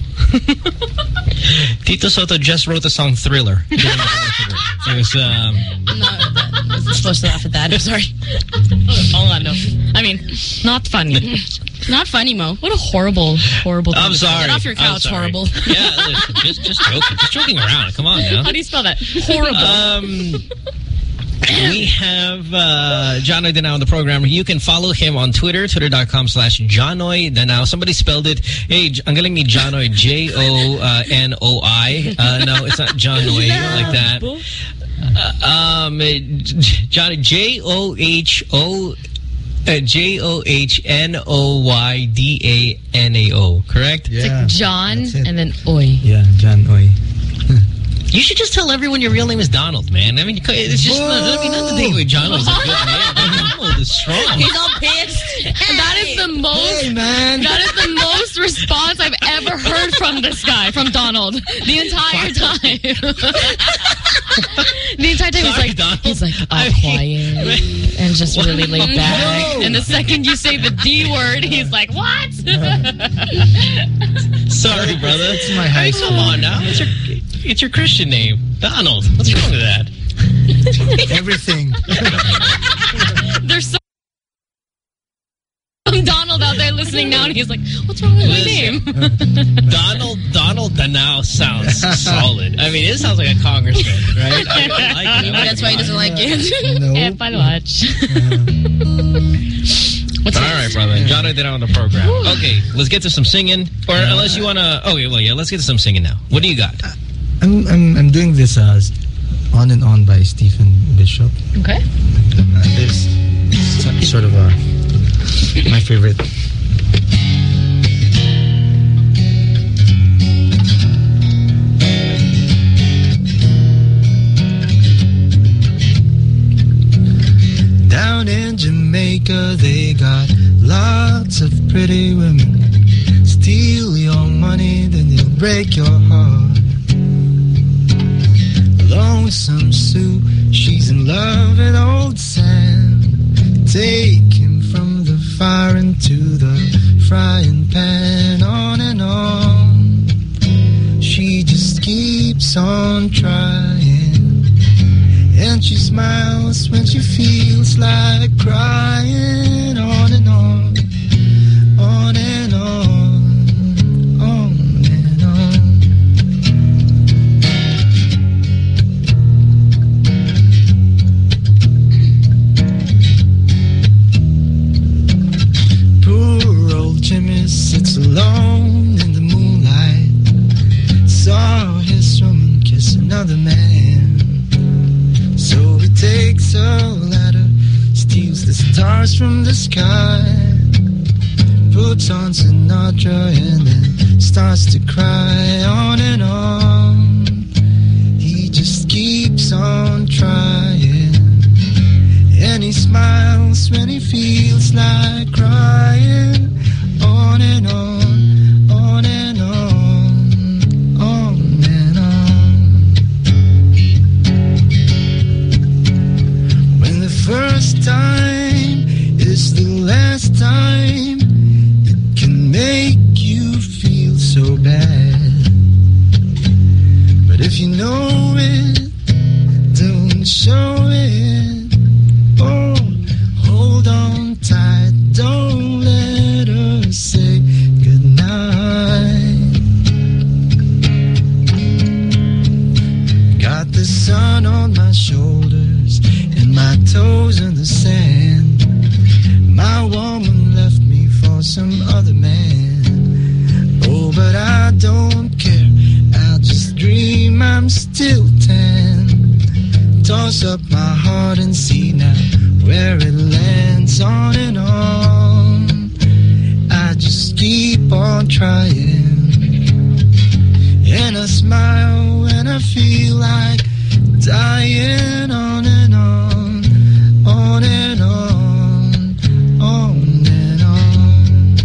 Tito Soto just wrote the song Thriller. It was, um... No, I wasn't supposed to laugh at that. I'm sorry. Oh, no. I mean, not funny. Not funny, Mo. What a horrible, horrible thing I'm to say. sorry. Get off your I'm couch, sorry. horrible. Yeah, listen, just, just joking. Just joking around. Come on now. How do you spell that? Horrible. Um... We have uh, John Noy Danao on the program. You can follow him on Twitter, twitter.com slash John Noy Danao. Somebody spelled it. Hey, ang galing ni John Noy, J O N O I. Uh, no, it's not John Noy like that. Uh, um, John, J O H O uh, J O H N O Y D A N A O, correct? Yeah. It's like John that's it. and then Oi. Yeah, John Noy. You should just tell everyone your real name is Donald, man. I mean, it's just, I mean, not the day with John was a good name, but Donald is strong. He's all pissed. And that is the most Hey, man. that is the most response I've ever heard from this guy, from Donald. The entire time. The entire time Sorry, he's like Donald. he's like all I mean- quiet and just really laid back. No. And the second you say the D word, he's like, what? Sorry, brother. It's my high Hey, school. Come on now. It's your, it's your Christian name. Donald. What's wrong with that? Everything. There's so Donald out there listening now, and he's like, what's wrong with my name? Donald Donald Danao sounds solid. I mean, it sounds like a congressman, right? I, I like it. Maybe that's why he doesn't like it. No. Eh, palwatch. What's All right, brother. John Noy Danao on the program. Okay, let's get to some singing. Or unless you want to... Okay, well, yeah, let's get to some singing now. What do you got? I'm, I'm, I'm doing this uh, On and On by Stephen Bishop. Okay. Uh, this is sort of uh, my favorite. Down in Jamaica, they got lots of pretty women. Steal your money, then they'll break your heart. Along with some Sue, she's in love with old Sam. Take him from the fire into the frying pan. On and on, she just keeps on trying. And she smiles when she feels like crying. On and on, on and on, on and on. Poor old Jimmy sits alone in the moonlight. Saw wants another man. So he takes a ladder, steals the stars from the sky, puts on Sinatra and then starts to cry on and on. He just keeps on trying, and he smiles when he feels like crying. On and on, on and on, on and on. When the first time is the last time, it can make you feel so bad. But if you know it, don't show it. Oh, hold on tight, don't let her say goodnight. Got the sun on my shoulders and my toes in the sand. My woman left me for some other man. Oh, but I don't care, I'll just dream I'm still tan. Toss up my heart and see now where it lands. On and on, I just keep on trying, and I smile when I feel like dying. On and on, on and on, on and on,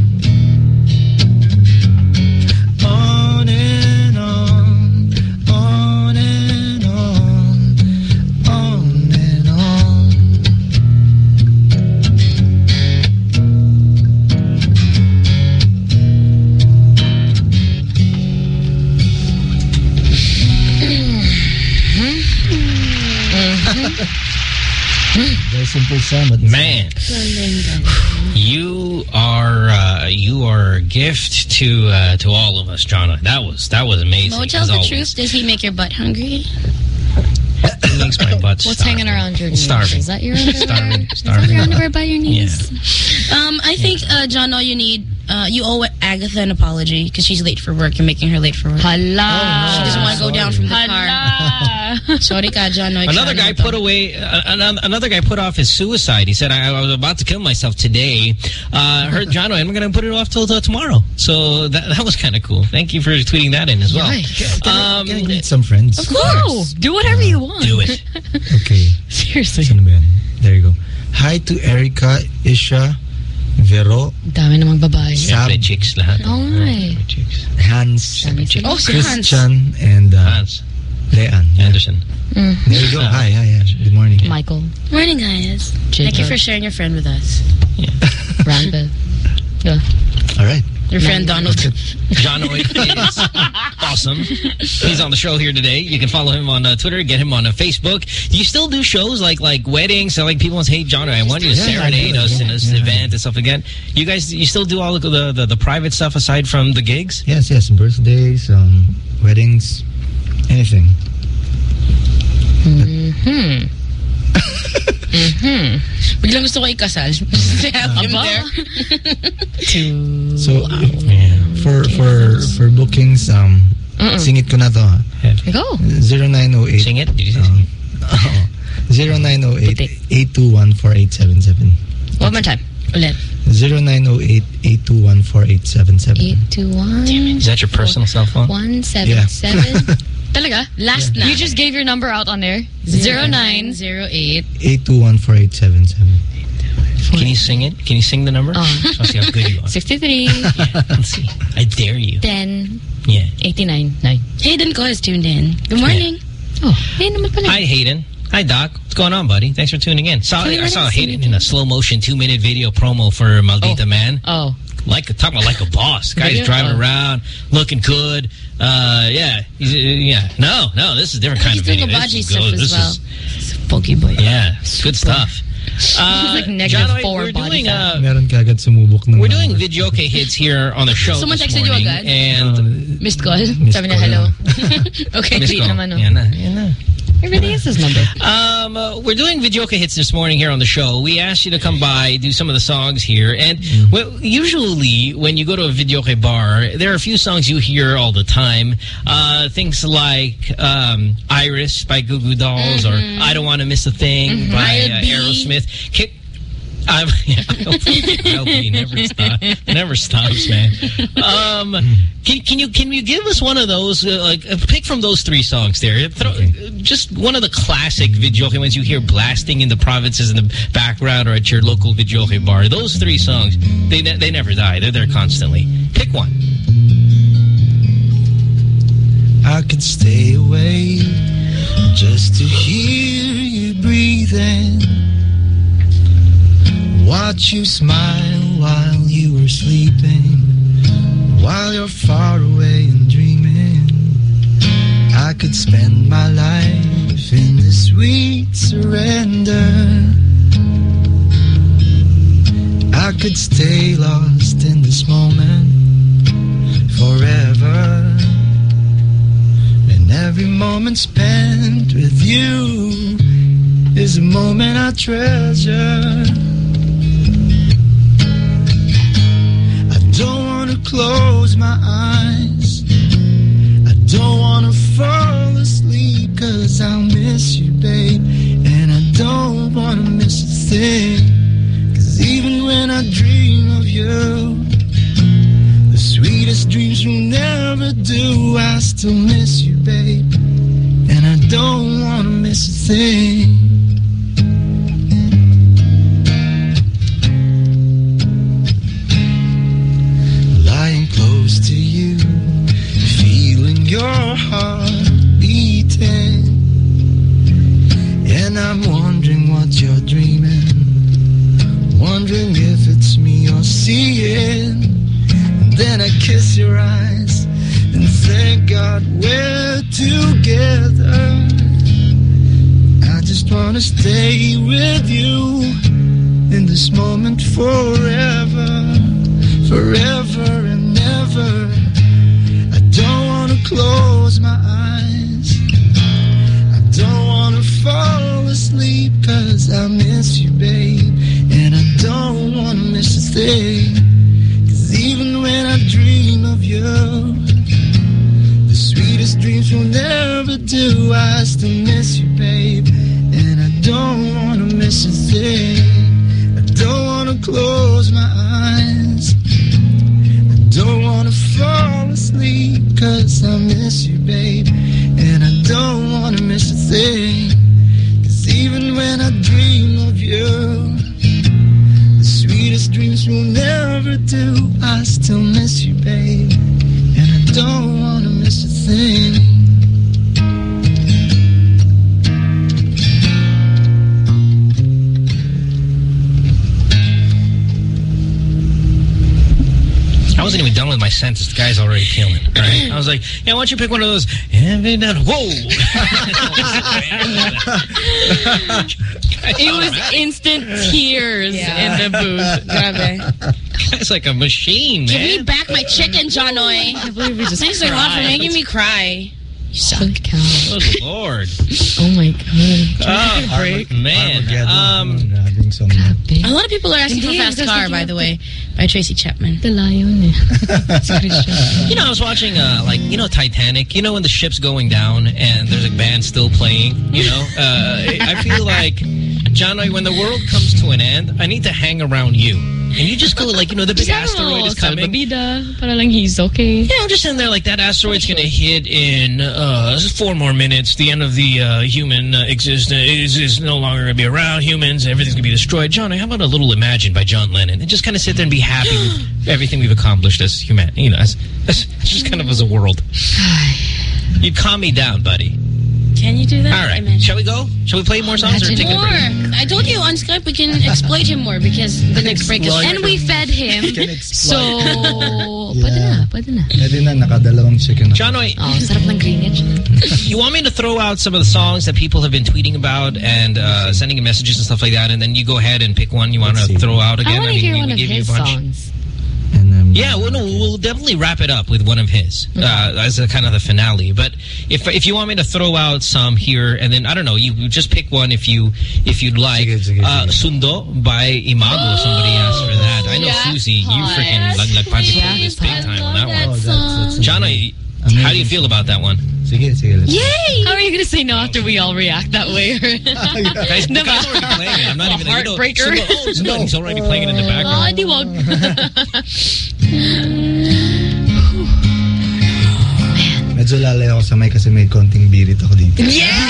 on and on, on and on, on and on. Very simple song, but man, you are uh, you are a gift to uh, to all of us, Jonna. That was that was amazing. Mo, tell as the always. truth. Does he make your butt hungry? It makes my butt What's starving. hanging around your knees? Starving. Is that your underwear? Starving. Is that Starving. your underwear by your knees? Um, I think, uh, John, all you need, uh, you owe Agatha an apology because she's late for work. You're making her late for work. Hala. She doesn't want to go down from the car. Sorry ka, John. No, Another guy put away. Uh, another, another guy put off his suicide. He said, "I, I was about to kill myself today. Uh, heard John, I'm going to put it off till uh, tomorrow." So that that was kind of cool. Thank you for tweeting that in as well. Can I, Um, can I meet some friends? Of course. Do whatever you want. do it. Okay. Seriously. Saan ba yan? There you go. Hi to Erica, Isha, Vero, Dami namang babae. Siyempre, chicks lahat. Oo nga eh. Chicks. Hans, Oh, si Hans. Christian, and uh, Hans. Leanne. Anderson. Mm. There you go. Hi, hi, hi. Good morning. Michael. Morning, guys. Jacob. Thank you for sharing your friend with us. Randall. Yeah. All right. Your friend Donald. John Oy is awesome. He's on the show here today. You can follow him on uh, Twitter, get him on uh, Facebook. Do you still do shows like like weddings? So like people want to say, hey, John, I want you to Yeah, serenade yeah, us yeah, in this yeah. event and stuff again. You guys, you still do all the, the, the, the private stuff aside from the gigs? Yes, yes. Birthdays, um, weddings, anything. Mm-hmm. Mm-hmm. Biglang gusto ko ikasal. To have him Aba. there. So for for for bookings, um, Mm-mm. sing it ko na to. Ha? Go. Zero nine zero eight. Sing it? Did you say sing it? Zero nine zero eight eight two one four eight seven seven. One more time. Ulit. Zero nine zero eight eight two one four eight seven seven. Eight two one. Is that your personal cell phone? One seven Yeah. seven. Talaga? Last You night. just gave your number out on there. Zero nine zero eight. Eight two one four eight seven seven. Can you sing it? Can you sing the number? Oh. Let's see how good you are. Sixty-three. Yeah, let's see. I dare you. Ten. Yeah. Eighty-nine. Nine. Hayden Ko has tuned in. Good morning. Oh, hey naman pala. Hi, Hayden. Hi, Doc. What's going on, buddy? Thanks for tuning in. Saw, Can we I let saw him sing Hayden it? in a slow-motion two-minute video promo for Maldita Man. Oh. Like, talk about like a boss. Guy's Video? driving Oh. around, looking good. Uh, yeah. He's, uh, yeah. No, no, this is a different kind He's of doing video. a Baji This is stuff good. as This well. is- He's a pokey boy. Yeah, good stuff. Uh, like negative John, four we're body doing, fat. uh, Meron ka agad sumubok ng we're doing number. video okay hits here on the show Someone this texted you morning, agad? and Uh, Missed call. missed Sabi niya, call hello. Okay. Miss Sweet Call. naman, oh. Yan na, yan na. Everything is his number. Um, uh, we're doing Videoke Hits this morning here on the show. We asked you to come by, do some of the songs here. And Mm-hmm. well, usually when you go to a Videoke bar, there are a few songs you hear all the time. Uh, things like um, Iris by Goo Goo Dolls Mm-hmm. or I Don't Want to Miss a Thing Mm-hmm. by uh, Aerosmith. Kick Um, yeah, L P never stop, never stops, man. Um, can can you can you give us one of those? Uh, like, uh, pick from those three songs there. Throw, uh, just one of the classic Videoke ones you hear blasting in the provinces in the background or at your local Videoke bar. Those three songs, they ne they never die. They're there constantly. Pick one. I could stay away just to hear you breathing. Watch you smile while you were sleeping, while you're far away and dreaming. I could spend my life in this sweet surrender. I could stay lost in this moment forever. And every moment spent with you is a moment I treasure. Don't want to close my eyes. I don't want to fall asleep, 'cause I'll miss you, babe. And I don't want to miss a thing, 'cause even when I dream of you, the sweetest dreams will never do. I still miss you, babe. And I don't want to miss a thing. Close to you, feeling your heart beating, and I'm wondering what you're dreaming, wondering if it's me you're seeing. And then I kiss your eyes and thank God we're together. I just want to stay with you in this moment forever, forever and never. I don't want to close my eyes. I don't want to fall asleep, 'cause I miss you, babe. And I don't want to miss a thing, 'cause even when I dream of you, the sweetest dreams will never do. I still miss you, babe. And I don't want to miss a thing. I don't want to close my eyes. Don't wanna fall asleep, 'cause I miss you, babe. And I don't wanna miss a thing, 'cause even when I dream of you, the sweetest dreams will never do. I still miss you, babe. And I don't wanna miss a thing. I wasn't even done with my sentence. The guy's already killing. Right? I was like, yeah, why don't you pick one of those? Whoa! It was instant tears Yeah. in the booth. Grabe. It's like a machine, Give man. me back my chicken, Jonoy. I believe we just Thanks so much for cried. making me cry. You suck. Good Lord. Oh my God. Oh, break? man. Um, A lot of people are asking for Hindi, Fast because Car, they by have the way, by Tracy Chapman. The lion eh. you know, I was watching, uh, like, you know, Titanic. You know when the ship's going down and there's a band still playing, you know? Uh, I feel like, John, when the world comes to an end, I need to hang around you. And you just go like, you know, the big asteroid is coming. Salvavida, para lang he's okay. Yeah, I'm just sitting there like that asteroid's going to hit in uh, four more minutes. The end of the uh, human uh, existence is, is no longer going to be around. Humans, everything's going to be destroyed. John, how about a little Imagine by John Lennon? And just kind of sit there and be happy with everything we've accomplished as humanity. You know, as, as just kind of as a world. You'd calm me down, buddy. Can you do that? All right. Shall we go? Shall we play more songs or take a More. break? I told you on Skype we can exploit him more because the next break is... And we fed him. So, pwede na, pwede na. Pwede na, nakadalawang chicken. John, wait. Oh, sarap ng Greenwich. You want me to throw out some of the songs that people have been tweeting about and uh, sending messages and stuff like that, and then you go ahead and pick one you want to throw out again? I want to mean, hear we, one we of give his you a bunch. songs. And Yeah, well, no, we'll definitely wrap it up with one of his uh, as a kind of the finale. But if if you want me to throw out some here, and then I don't know, you, you just pick one if you if you'd like. Sige, sige, uh, sige. Sundo by Imago. Somebody asked for that. I know Yeah. Susie, you freaking laglag panty this big time on that one. That song. Jana, how do you feel about that one? Sige, sige. Let's Yay! How are you going to say no after we all react that way? Guys, the guy's already playing it. I'm not A even you know, heartbreaker. Sundo, oh, Sundo, he's already playing it in the Oh, background. di wag. Medyo lalay ako sa mic kasi may konting birit ako dito.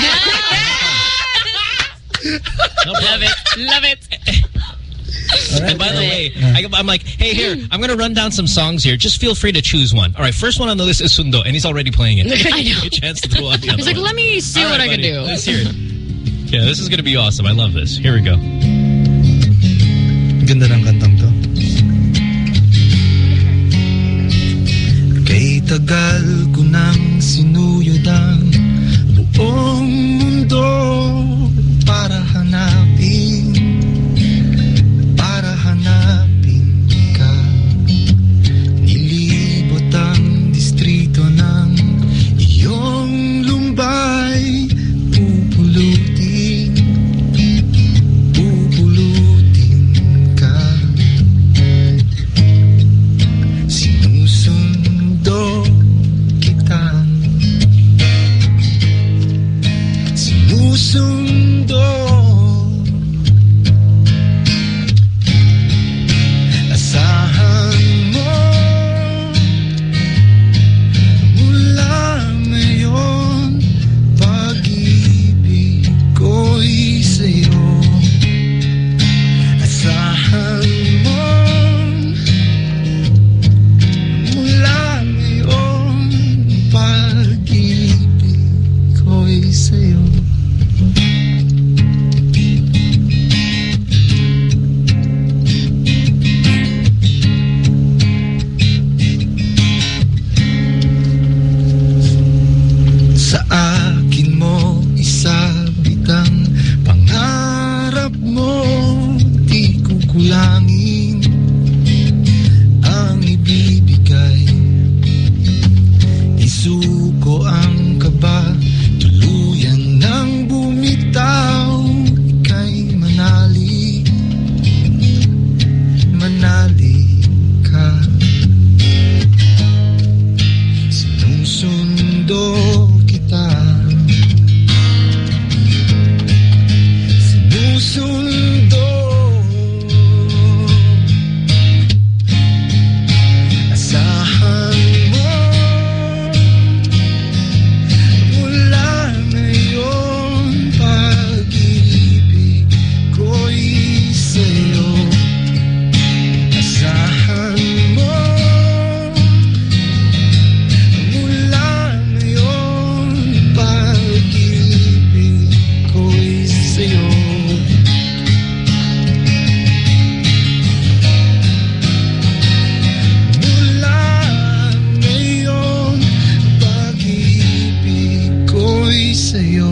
Love it. Love it. And by the way, I, I'm like, hey, here, I'm going to run down some songs here. Just feel free to choose one. All right, first one on the list is Sundo, and he's already playing it. I know. A chance to throw out the other He's like, one. let me see All what right, I can buddy, do. Let's hear it. Yeah, this is going to be awesome. I love this. Here we go. Ganda ng kantang to. Kay tagal ko nang sinuyod ang buong mundo para hanapin, para hanapin ka. Nilibot ang distrito ng iyong lumbay, pupulutin, pupulutin ka. Sinusundo kita, sinusundo. Asahan mo mula ngayon, pag-ibig ko'y sa'yo. Asahan mo mula ngayon, pag-ibig ko'y sa'yo. Sa akin mo isabit ang pangarap mo, di kukulangin ang ibibigay. Isuko ang kaba, tuluyan ng bumitaw, ika'y manali, manali ka. Sinusundo kita, sinusundo. Asahan mo mula ngayon, pag-ibig ko'y sa'yo. Asahan mo mula ngayon, pag-ibig ko'y sa'yo. Mula ngayon, pag-ibig ko'y sa'yo.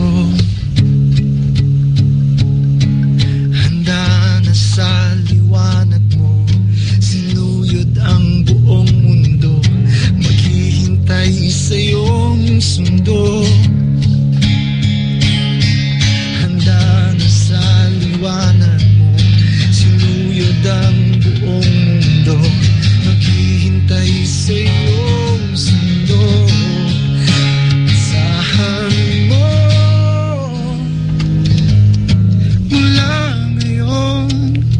Handa na sa liwanag mo, sinuyod ang buong mundo, maghihintay sa iyong sundo. Handa na sa liwanag mo, sinuyod ang buong mundo, maghihintay sa iyong sundo. Asahan mo mula ngayon,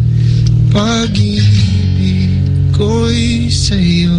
pag-ibig ko'y sa'yo.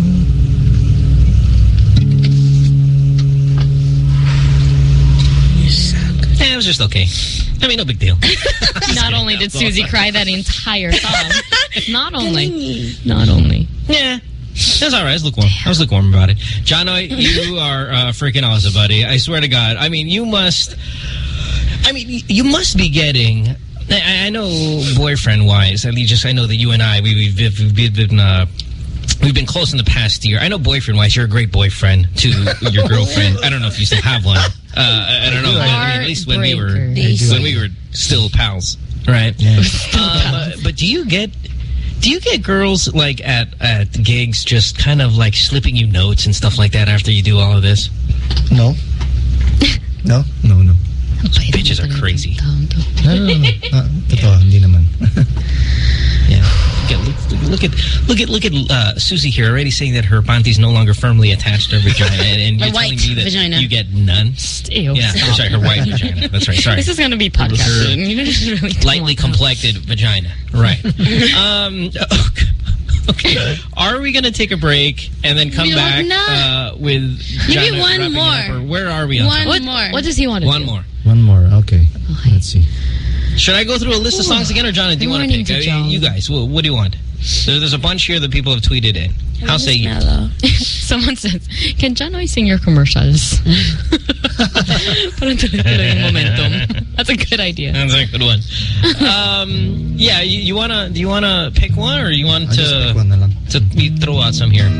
Eh, it was just okay. I mean, no big deal. Not only did Susie cry that entire song, not only, not only. Yeah. That's all right. I was lukewarm. I was lukewarm about it. Jono, you are uh, freaking awesome, buddy. I swear to God. I mean, you must... I mean, you must be getting... I, I know boyfriend-wise, at least just I know that you and I, we, we've, we've been... Uh, We've been close in the past year. I know boyfriend-wise, you're a great boyfriend to your girlfriend. I don't know if you still have one. Uh, I, I don't know. But, I mean, at least when we were when we were still pals, right? Yeah. Um, but do you get Do you get girls like at at gigs just kind of like slipping you notes and stuff like that after you do all of this? No. No? No, no. Bitches are crazy. No, no, no. Ah, totoo, hindi naman. Yeah. Look at look at look at uh, Susie here already saying that her panty's no longer firmly attached to her vagina, and, and you're telling me that vagina. you get none. Ew. Yeah, oh, sorry, her white vagina. That's right. Sorry. This is going to be podcasted. You just really lightly complected vagina. Right. um. Okay. Are we going to take a break and then come We back don't know. uh, with Maybe Jana one wrapping more. it up, or where are we on One time? What, more. what does he want to One do? more. One more. Okay. Let's see. Should I go through a list of songs again, or John, do you want to Morning pick? to Uh, John. you guys, what, what do you want? There, there's a bunch here that people have tweeted in. How say you? Someone says, can John always sing your commercials? Parang tuloy-tuloy yung momentum. That's a good idea. That's a good one. Um, yeah, you, you wanna? Do you wanna pick one, or you want I'll just to pick one na lang. to we throw out some here?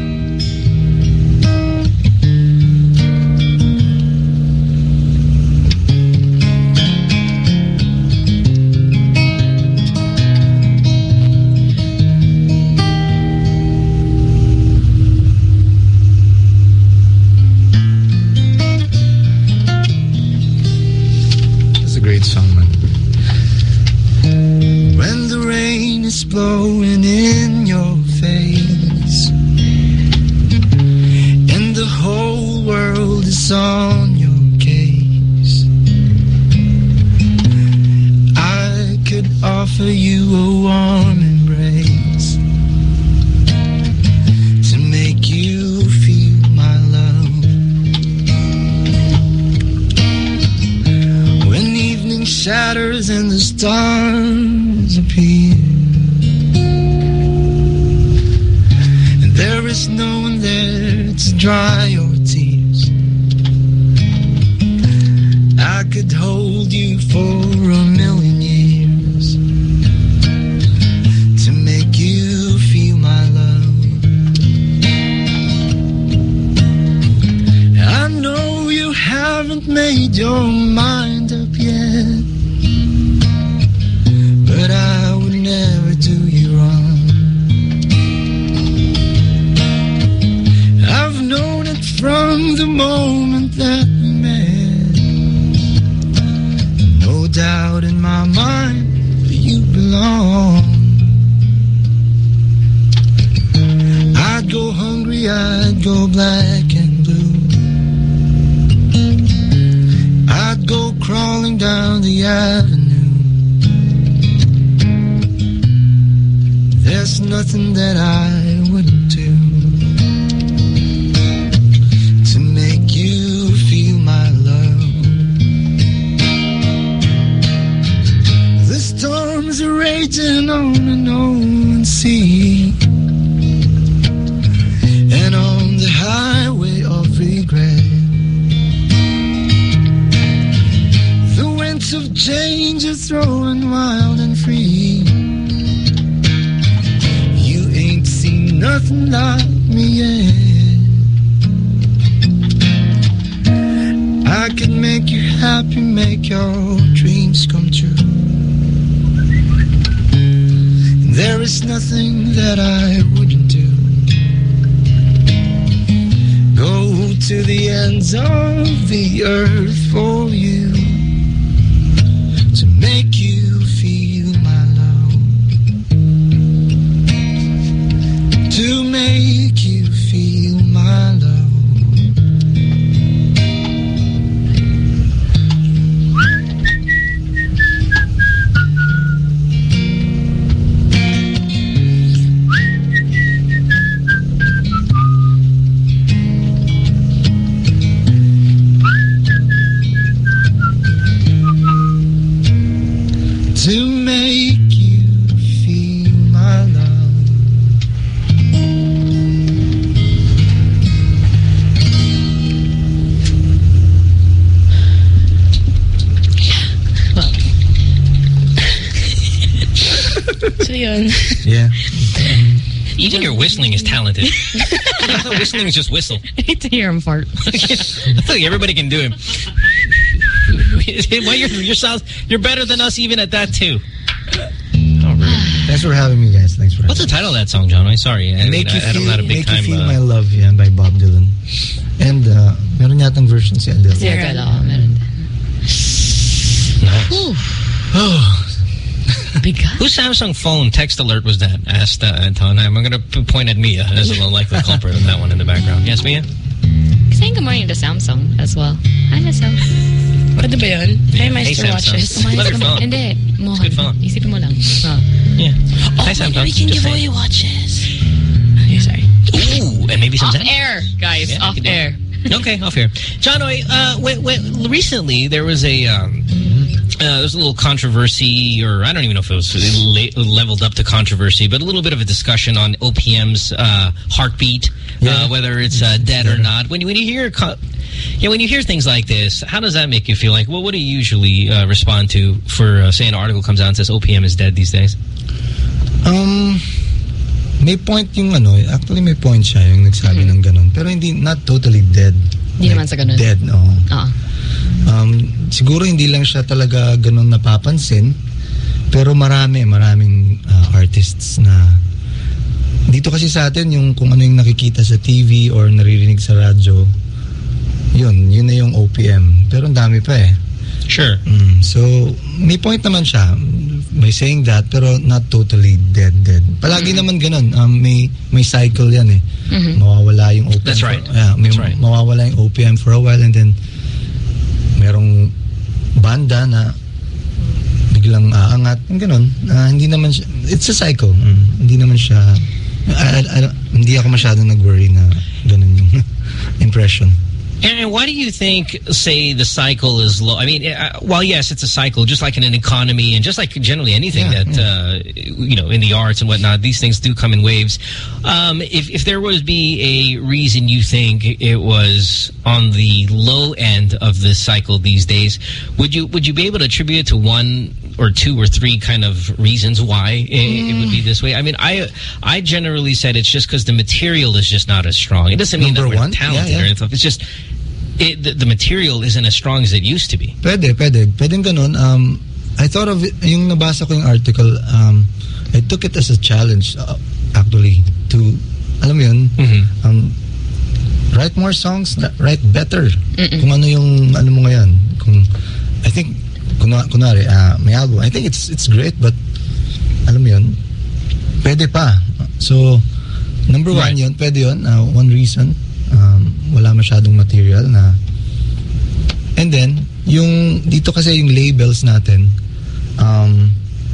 That's a great song, man. When the rain is blowing in your face and the whole world is on your case, I could offer you a warm embrace to make you feel my love. When evening shatters and the stars appear, and there is no one there to dry your tears, I could hold you for a million years to make you feel my love. I know you haven't made your mind up yet, but I would never do you wrong. I've known it from the moment that we met. No doubt in my mind that you belong. I'd go hungry, I'd go black and blue. I'd go crawling down the avenue. There's nothing that I wouldn't do to make you feel my love. The storms are raging on an open sea, and on the highway of regret, the winds of change are throwing wild and free. You ain't seen nothing like me yet. I could make you happy, make your dreams come true. There is nothing that I wouldn't do. Go to the ends of the earth for you to make you feel my love, to make you feel my love. To make you feel my love. Well. So yun. Yeah. Even your whistling is talented. I thought whistling is just whistle. I need to hear him fart. I think everybody can do him. Well, you're, you're, sound, you're better than us even at that, too. Oh, really? Thanks for having me, guys. Thanks for having What's the title of that song, John? I'm sorry. I, Make I, You I, Feel, I'm not a big Make time. You Feel uh, My Love, yan, by Bob Dylan. And uh, meron yatang version si Adele. Si Adele, oh, meron din. Nice. Oh. Whose Samsung phone text alert was that? Asked uh, Anton. I'm going to point at Mia as a likely culprit of that one in the background. Yes, Mia? Saying good morning to Samsung as well. Hi, Missel. Pwede ba yun? Hi, Maestro Hey, Watches. Samsung. Love your phone. Hindi. Mohan. It's a good phone. Isipin mo lang. Oh. Yeah. Oh, Hi, Samsung. we can Just give saying. away your watches. Okay, sorry. Ooh, and maybe some Off Zen? air, guys. Yeah, off we can do air. it. Okay, off air. John, uh, when, when, recently there was a... Um, Uh, there's a little controversy, or I don't even know if it was le leveled up to controversy, but a little bit of a discussion on O P M's uh, heartbeat, yeah. uh, whether it's uh, dead or not. When, when you hear, you know, when you hear things like this, how does that make you feel? Like, well, what do you usually uh, respond to for, uh, say, an article comes out and says O P M is dead these days? Um, may point yung ano, actually may point siya yung nagsabi mm-hmm. ng ganun, pero hindi, not totally dead. Hindi like, naman sa ganun. Dead, no. Ah. Um, siguro hindi lang siya talaga ganun napapansin, pero marami, maraming uh, artists na dito kasi sa atin yung kung ano yung nakikita sa T V or naririnig sa radyo, yun, yun na yung O P M. Pero ang dami pa eh. Sure. Mm, so, may point naman siya by saying that, pero not totally dead, dead. Palagi mm-hmm. naman ganun. Um, may, may cycle yan eh. Mm-hmm. Mawawala yung O P M. That's right. For, yeah, may That's right. Mawawala yung O P M for a while and then merong banda na biglang aangat, yung ganun. Uh, hindi naman siya, it's a cycle. Mm. Hindi naman siya, I, I, I, hindi ako masyadong nag-worry na ganun yung impression. And why do you think, say, the cycle is low? I mean, uh, well, yes, it's a cycle, just like in an economy and just like generally anything yeah, that, yeah. Uh, you know, in the arts and whatnot, these things do come in waves. Um, if, if there was be a reason you think it was on the low end of the cycle these days, would you would you be able to attribute it to one or two or three kind of reasons why it, mm. it would be this way? I mean, I I generally said it's just because the material is just not as strong. It doesn't mean Number that we're one? talented yeah, yeah. or anything. It's just... It, the, the material isn't as strong as it used to be. Pwede, pwede. Pwedeng ganun. Um, I thought of it, yung nabasa ko yung article, um, I took it as a challenge, uh, actually, to, alam mo yun, mm-hmm. um, write more songs, write better. Mm-mm. Kung ano yung, ano mo ngayon. Kung, I think, kuna, kunwari, uh, may album, I think it's it's great, but, alam mo yun, pwede pa. So, number right. one yun, pwede yun, uh, one reason. Um, wala masyadong material na and then yung dito kasi yung labels natin um,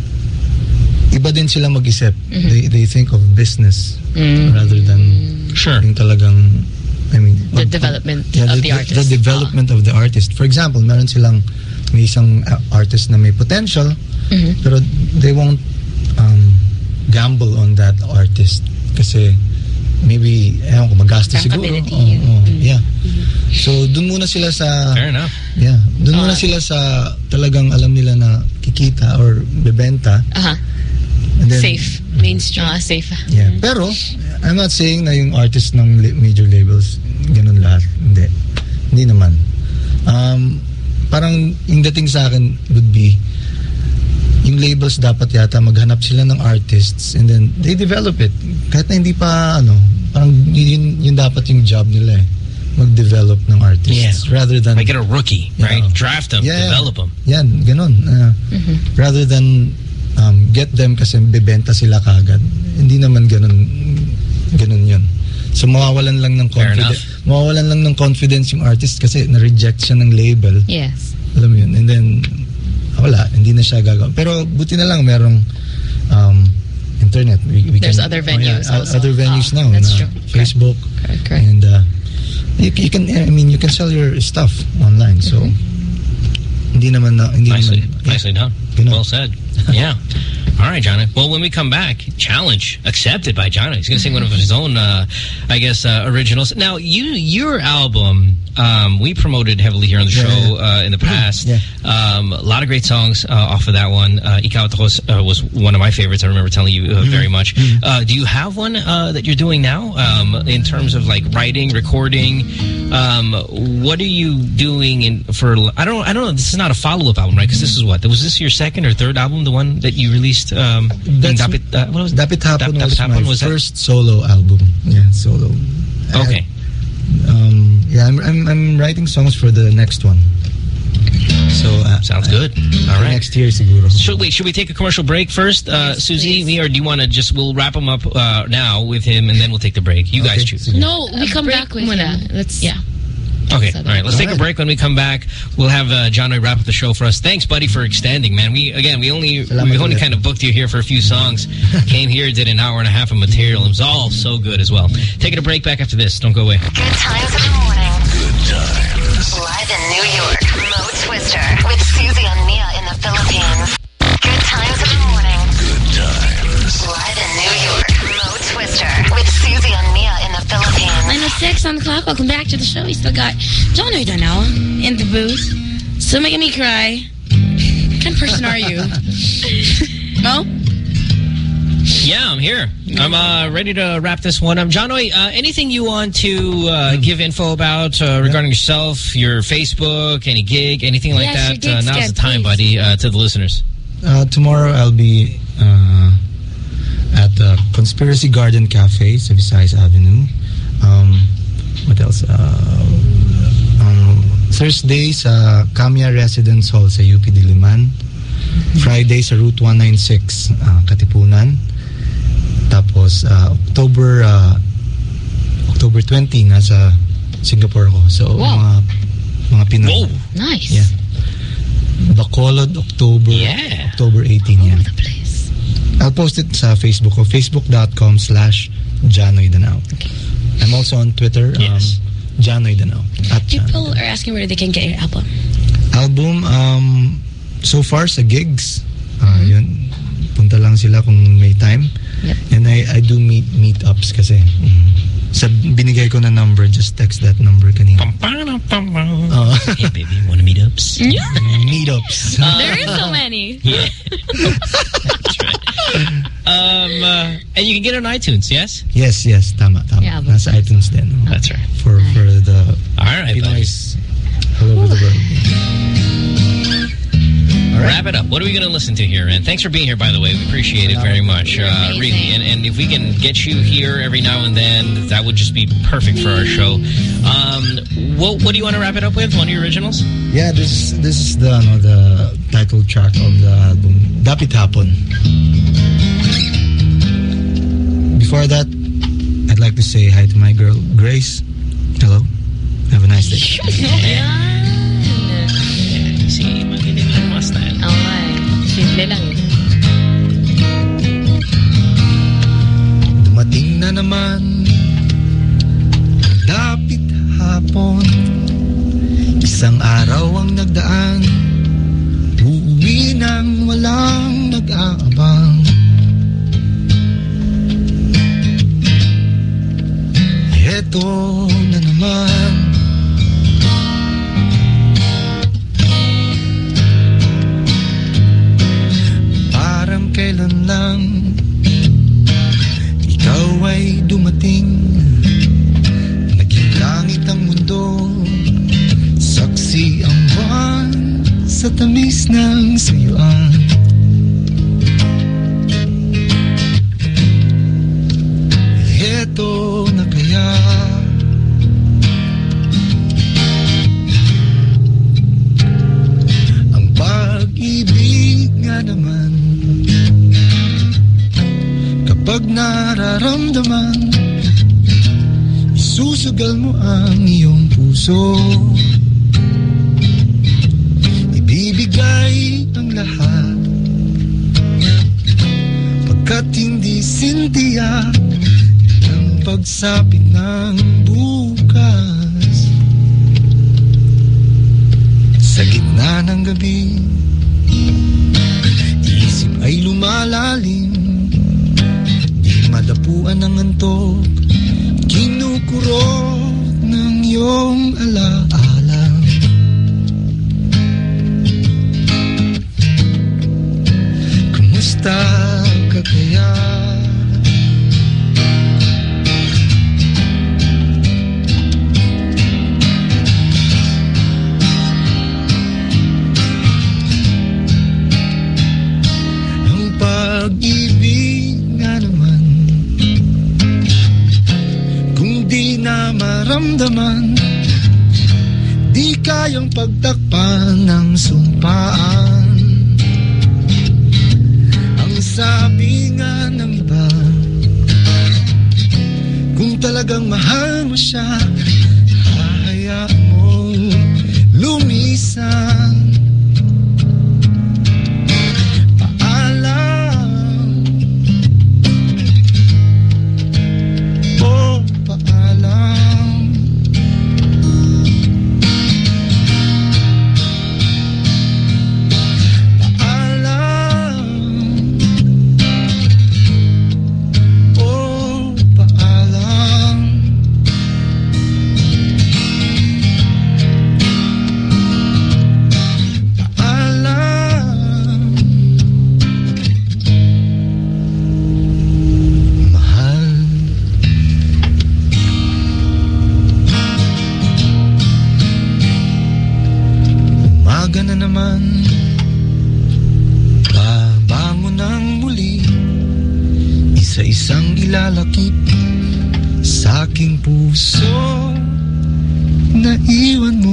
iba din sila mag-isip. Mm-hmm. they, they think of business mm-hmm. rather than sure. yung talagang I mean the pag, development yeah, of the, the artist the development oh. of the artist. For example, meron silang may isang artist na may potential mm-hmm. pero they won't um, gamble on that artist kasi maybe, ewan ko, magastos siguro. Oh, oh, mm-hmm. Yeah. Mm-hmm. So, dun muna sila sa... Fair enough. Yeah. Dun uh, muna sila sa talagang alam nila na kikita or bebenta. Uh-huh. Safe. Mainstream. Uh, safe. Yeah. Mm-hmm. Pero, I'm not saying na yung artist ng major labels, ganun lahat. Hindi. Hindi naman. Um, parang yung dating sa akin would be, yung labels dapat yata maghanap sila ng artists and then they develop it. Kahit na hindi pa, ano, parang yun, yun dapat yung job nila eh. Mag-develop ng artists. Yeah. Rather than... Like get a rookie, yeah. right? Draft them, yeah, develop them. Yan, ganun. Uh, mm-hmm. Rather than um, get them kasi bebenta sila kagad. Hindi naman ganun, ganun yun. So mawawalan lang ng confidence. Mawawalan lang ng confidence yung artist kasi na-reject siya ng label. Yes. Alam mo yun. And then, wala, hindi na siya gagawin. Pero buti na lang merong um, internet. We, we There's can, other venues oh, yeah, also. Other venues oh, now. That's na true. Facebook. Correct, correct. And uh, you, you can, I mean, you can sell your stuff online. So, mm-hmm. hindi naman na, hindi nicely, naman, nicely yeah. done. Good well said. Yeah. All right, Johnny. Well, when we come back, challenge accepted by Johnny. He's going to sing one of his own, uh, I guess, uh, originals. Now, you, your album, um, we promoted heavily here on the Yeah, show yeah. uh, in the past. Yeah. Um, a lot of great songs uh, off of that one. Uh, Ikaw at Takos uh, was one of my favorites. I remember telling you uh, very much. Uh, do you have one uh, that you're doing now um, in terms of like writing, recording? Um, what are you doing in for? I don't. I don't know. This is not a follow-up album, right? Because this is what was this your second or third album? The one that you released? Um, That's, in Dapit, uh, what was it? Dapit Hapon Dap- was Dapit my Hapon, was that- first solo album. Yeah, solo. I Okay. had, um, yeah, I'm, I'm I'm writing songs for the next one. So uh, Sounds uh, good. All right. Next year, siguro. Should we should we take a commercial break first, uh, Yes, Susie, please. me, or do you want to just we'll wrap them up uh, now with him and then we'll take the break? You guys Okay, choose. sige. No, we come break back with muna. him. Let's- yeah. Okay, all right. Let's All take a right. break. When we come back, we'll have uh, John Noy wrap up the show for us. Thanks, buddy, for extending, man. We again, we only Salamat we only ulit. kind of booked you here for a few songs. Came here, did an hour and a half of material. It was all so good as well. Taking a break. Back after this. Don't go away. Good times in the morning. Good times. Live in New York, Mo Twister with Susie and Mia in the Philippines. Good times in the morning. Good times. Live in New York, Mo Twister with Susie and Mia in the Philippines. nine oh six on the clock. Welcome back to the show. We still got John Oidonao in the booth. Still making me cry. What kind of person are you? Mo? Yeah, I'm here. I'm uh, ready to wrap this one up. John Noy, uh, anything you want to uh, give info about uh, regarding yourself, your Facebook, any gig, anything like Yes, your that? Uh, gig now's scad, the time, please. buddy, uh, to the listeners. Uh, tomorrow I'll be uh, at the Conspiracy Garden Cafe sa Visayas Avenue. Um, what else? Uh, um, Thursday sa Kamya Residence Hall sa U P Diliman. Friday sa Route one ninety-six, uh, Katipunan. Tapos uh, October uh, October twentieth nasa Singapore ako. So Wow. mga mga Pinoy. Whoa. Nice. Yeah. Bacolod, October Yeah. October eighteenth. All Yeah. over the place. I'll post it sa Facebook ko, facebook.com slash Janoy Danao. I'm also on Twitter, Yes. um, Janoy Danao. At Janoy People Danao. are asking where they can get your album. Album, um, so far sa gigs, uh, yun, punta lang sila kung may time. Yep. And I, I do meet meetups kasi. Mm, sa binigay ko na number, just text that number kanina. Uh, Hey, baby, want to meet ups? meetups. There is so many. Yeah. That's right. Um, uh, and you can get it on iTunes, yes? Yes, yes, tama, tama. Yeah, but- Nasa iTunes din. That's right. For, for the All right, buddy. Pinoys all over the world. Wrap it up. What are we going to listen to here, man? Thanks for being here, by the way. We appreciate it very much. Uh, really. And, and if we can get you here every now and then, that would just be perfect for our show. Um, what, what do you want to wrap it up with? One of your originals? Yeah, this this is the no, the title track of the album, Dapit Hapon. Before that, I'd like to say hi to my girl, Grace. Hello. Have a nice day. Yan. Si Magiling lang mas na yan. Okay. Simple lang. Dumating na naman Dapit Hapon. Isang araw ang nagdaan, uuwi nang walang nag-aabang. Eto na naman, parang kailan lang ikaw ay dumating. Naging langit ang mundo, saksi ang buwan sa tamis ng suyuan. Eto na kaya ang pag-ibig nga naman, kapag nararamdaman, isusugal mo ang iyong puso, ibibigay ang lahat, pagkat hindi sintiya ng pagsapit ng bukas. Sa gitna ng gabi, isip ay lumalalim, di madapuan ng antok, kinukurot ng iyong alaala. Kumusta ka kaya? Ang pag-ibig nga naman, kung di na maramdaman, di kayang pagtakpan ng sumpaan. Ang sabi nga ng iba, kung talagang mahal mo siya, hahayaan mo lumisan. Paalam, oh paalam. Paalam, oh paalam. Paalam, mahal. Umaga na naman, babangon ng muli, isa-isang ilalakip sa aking puso na iwan mo.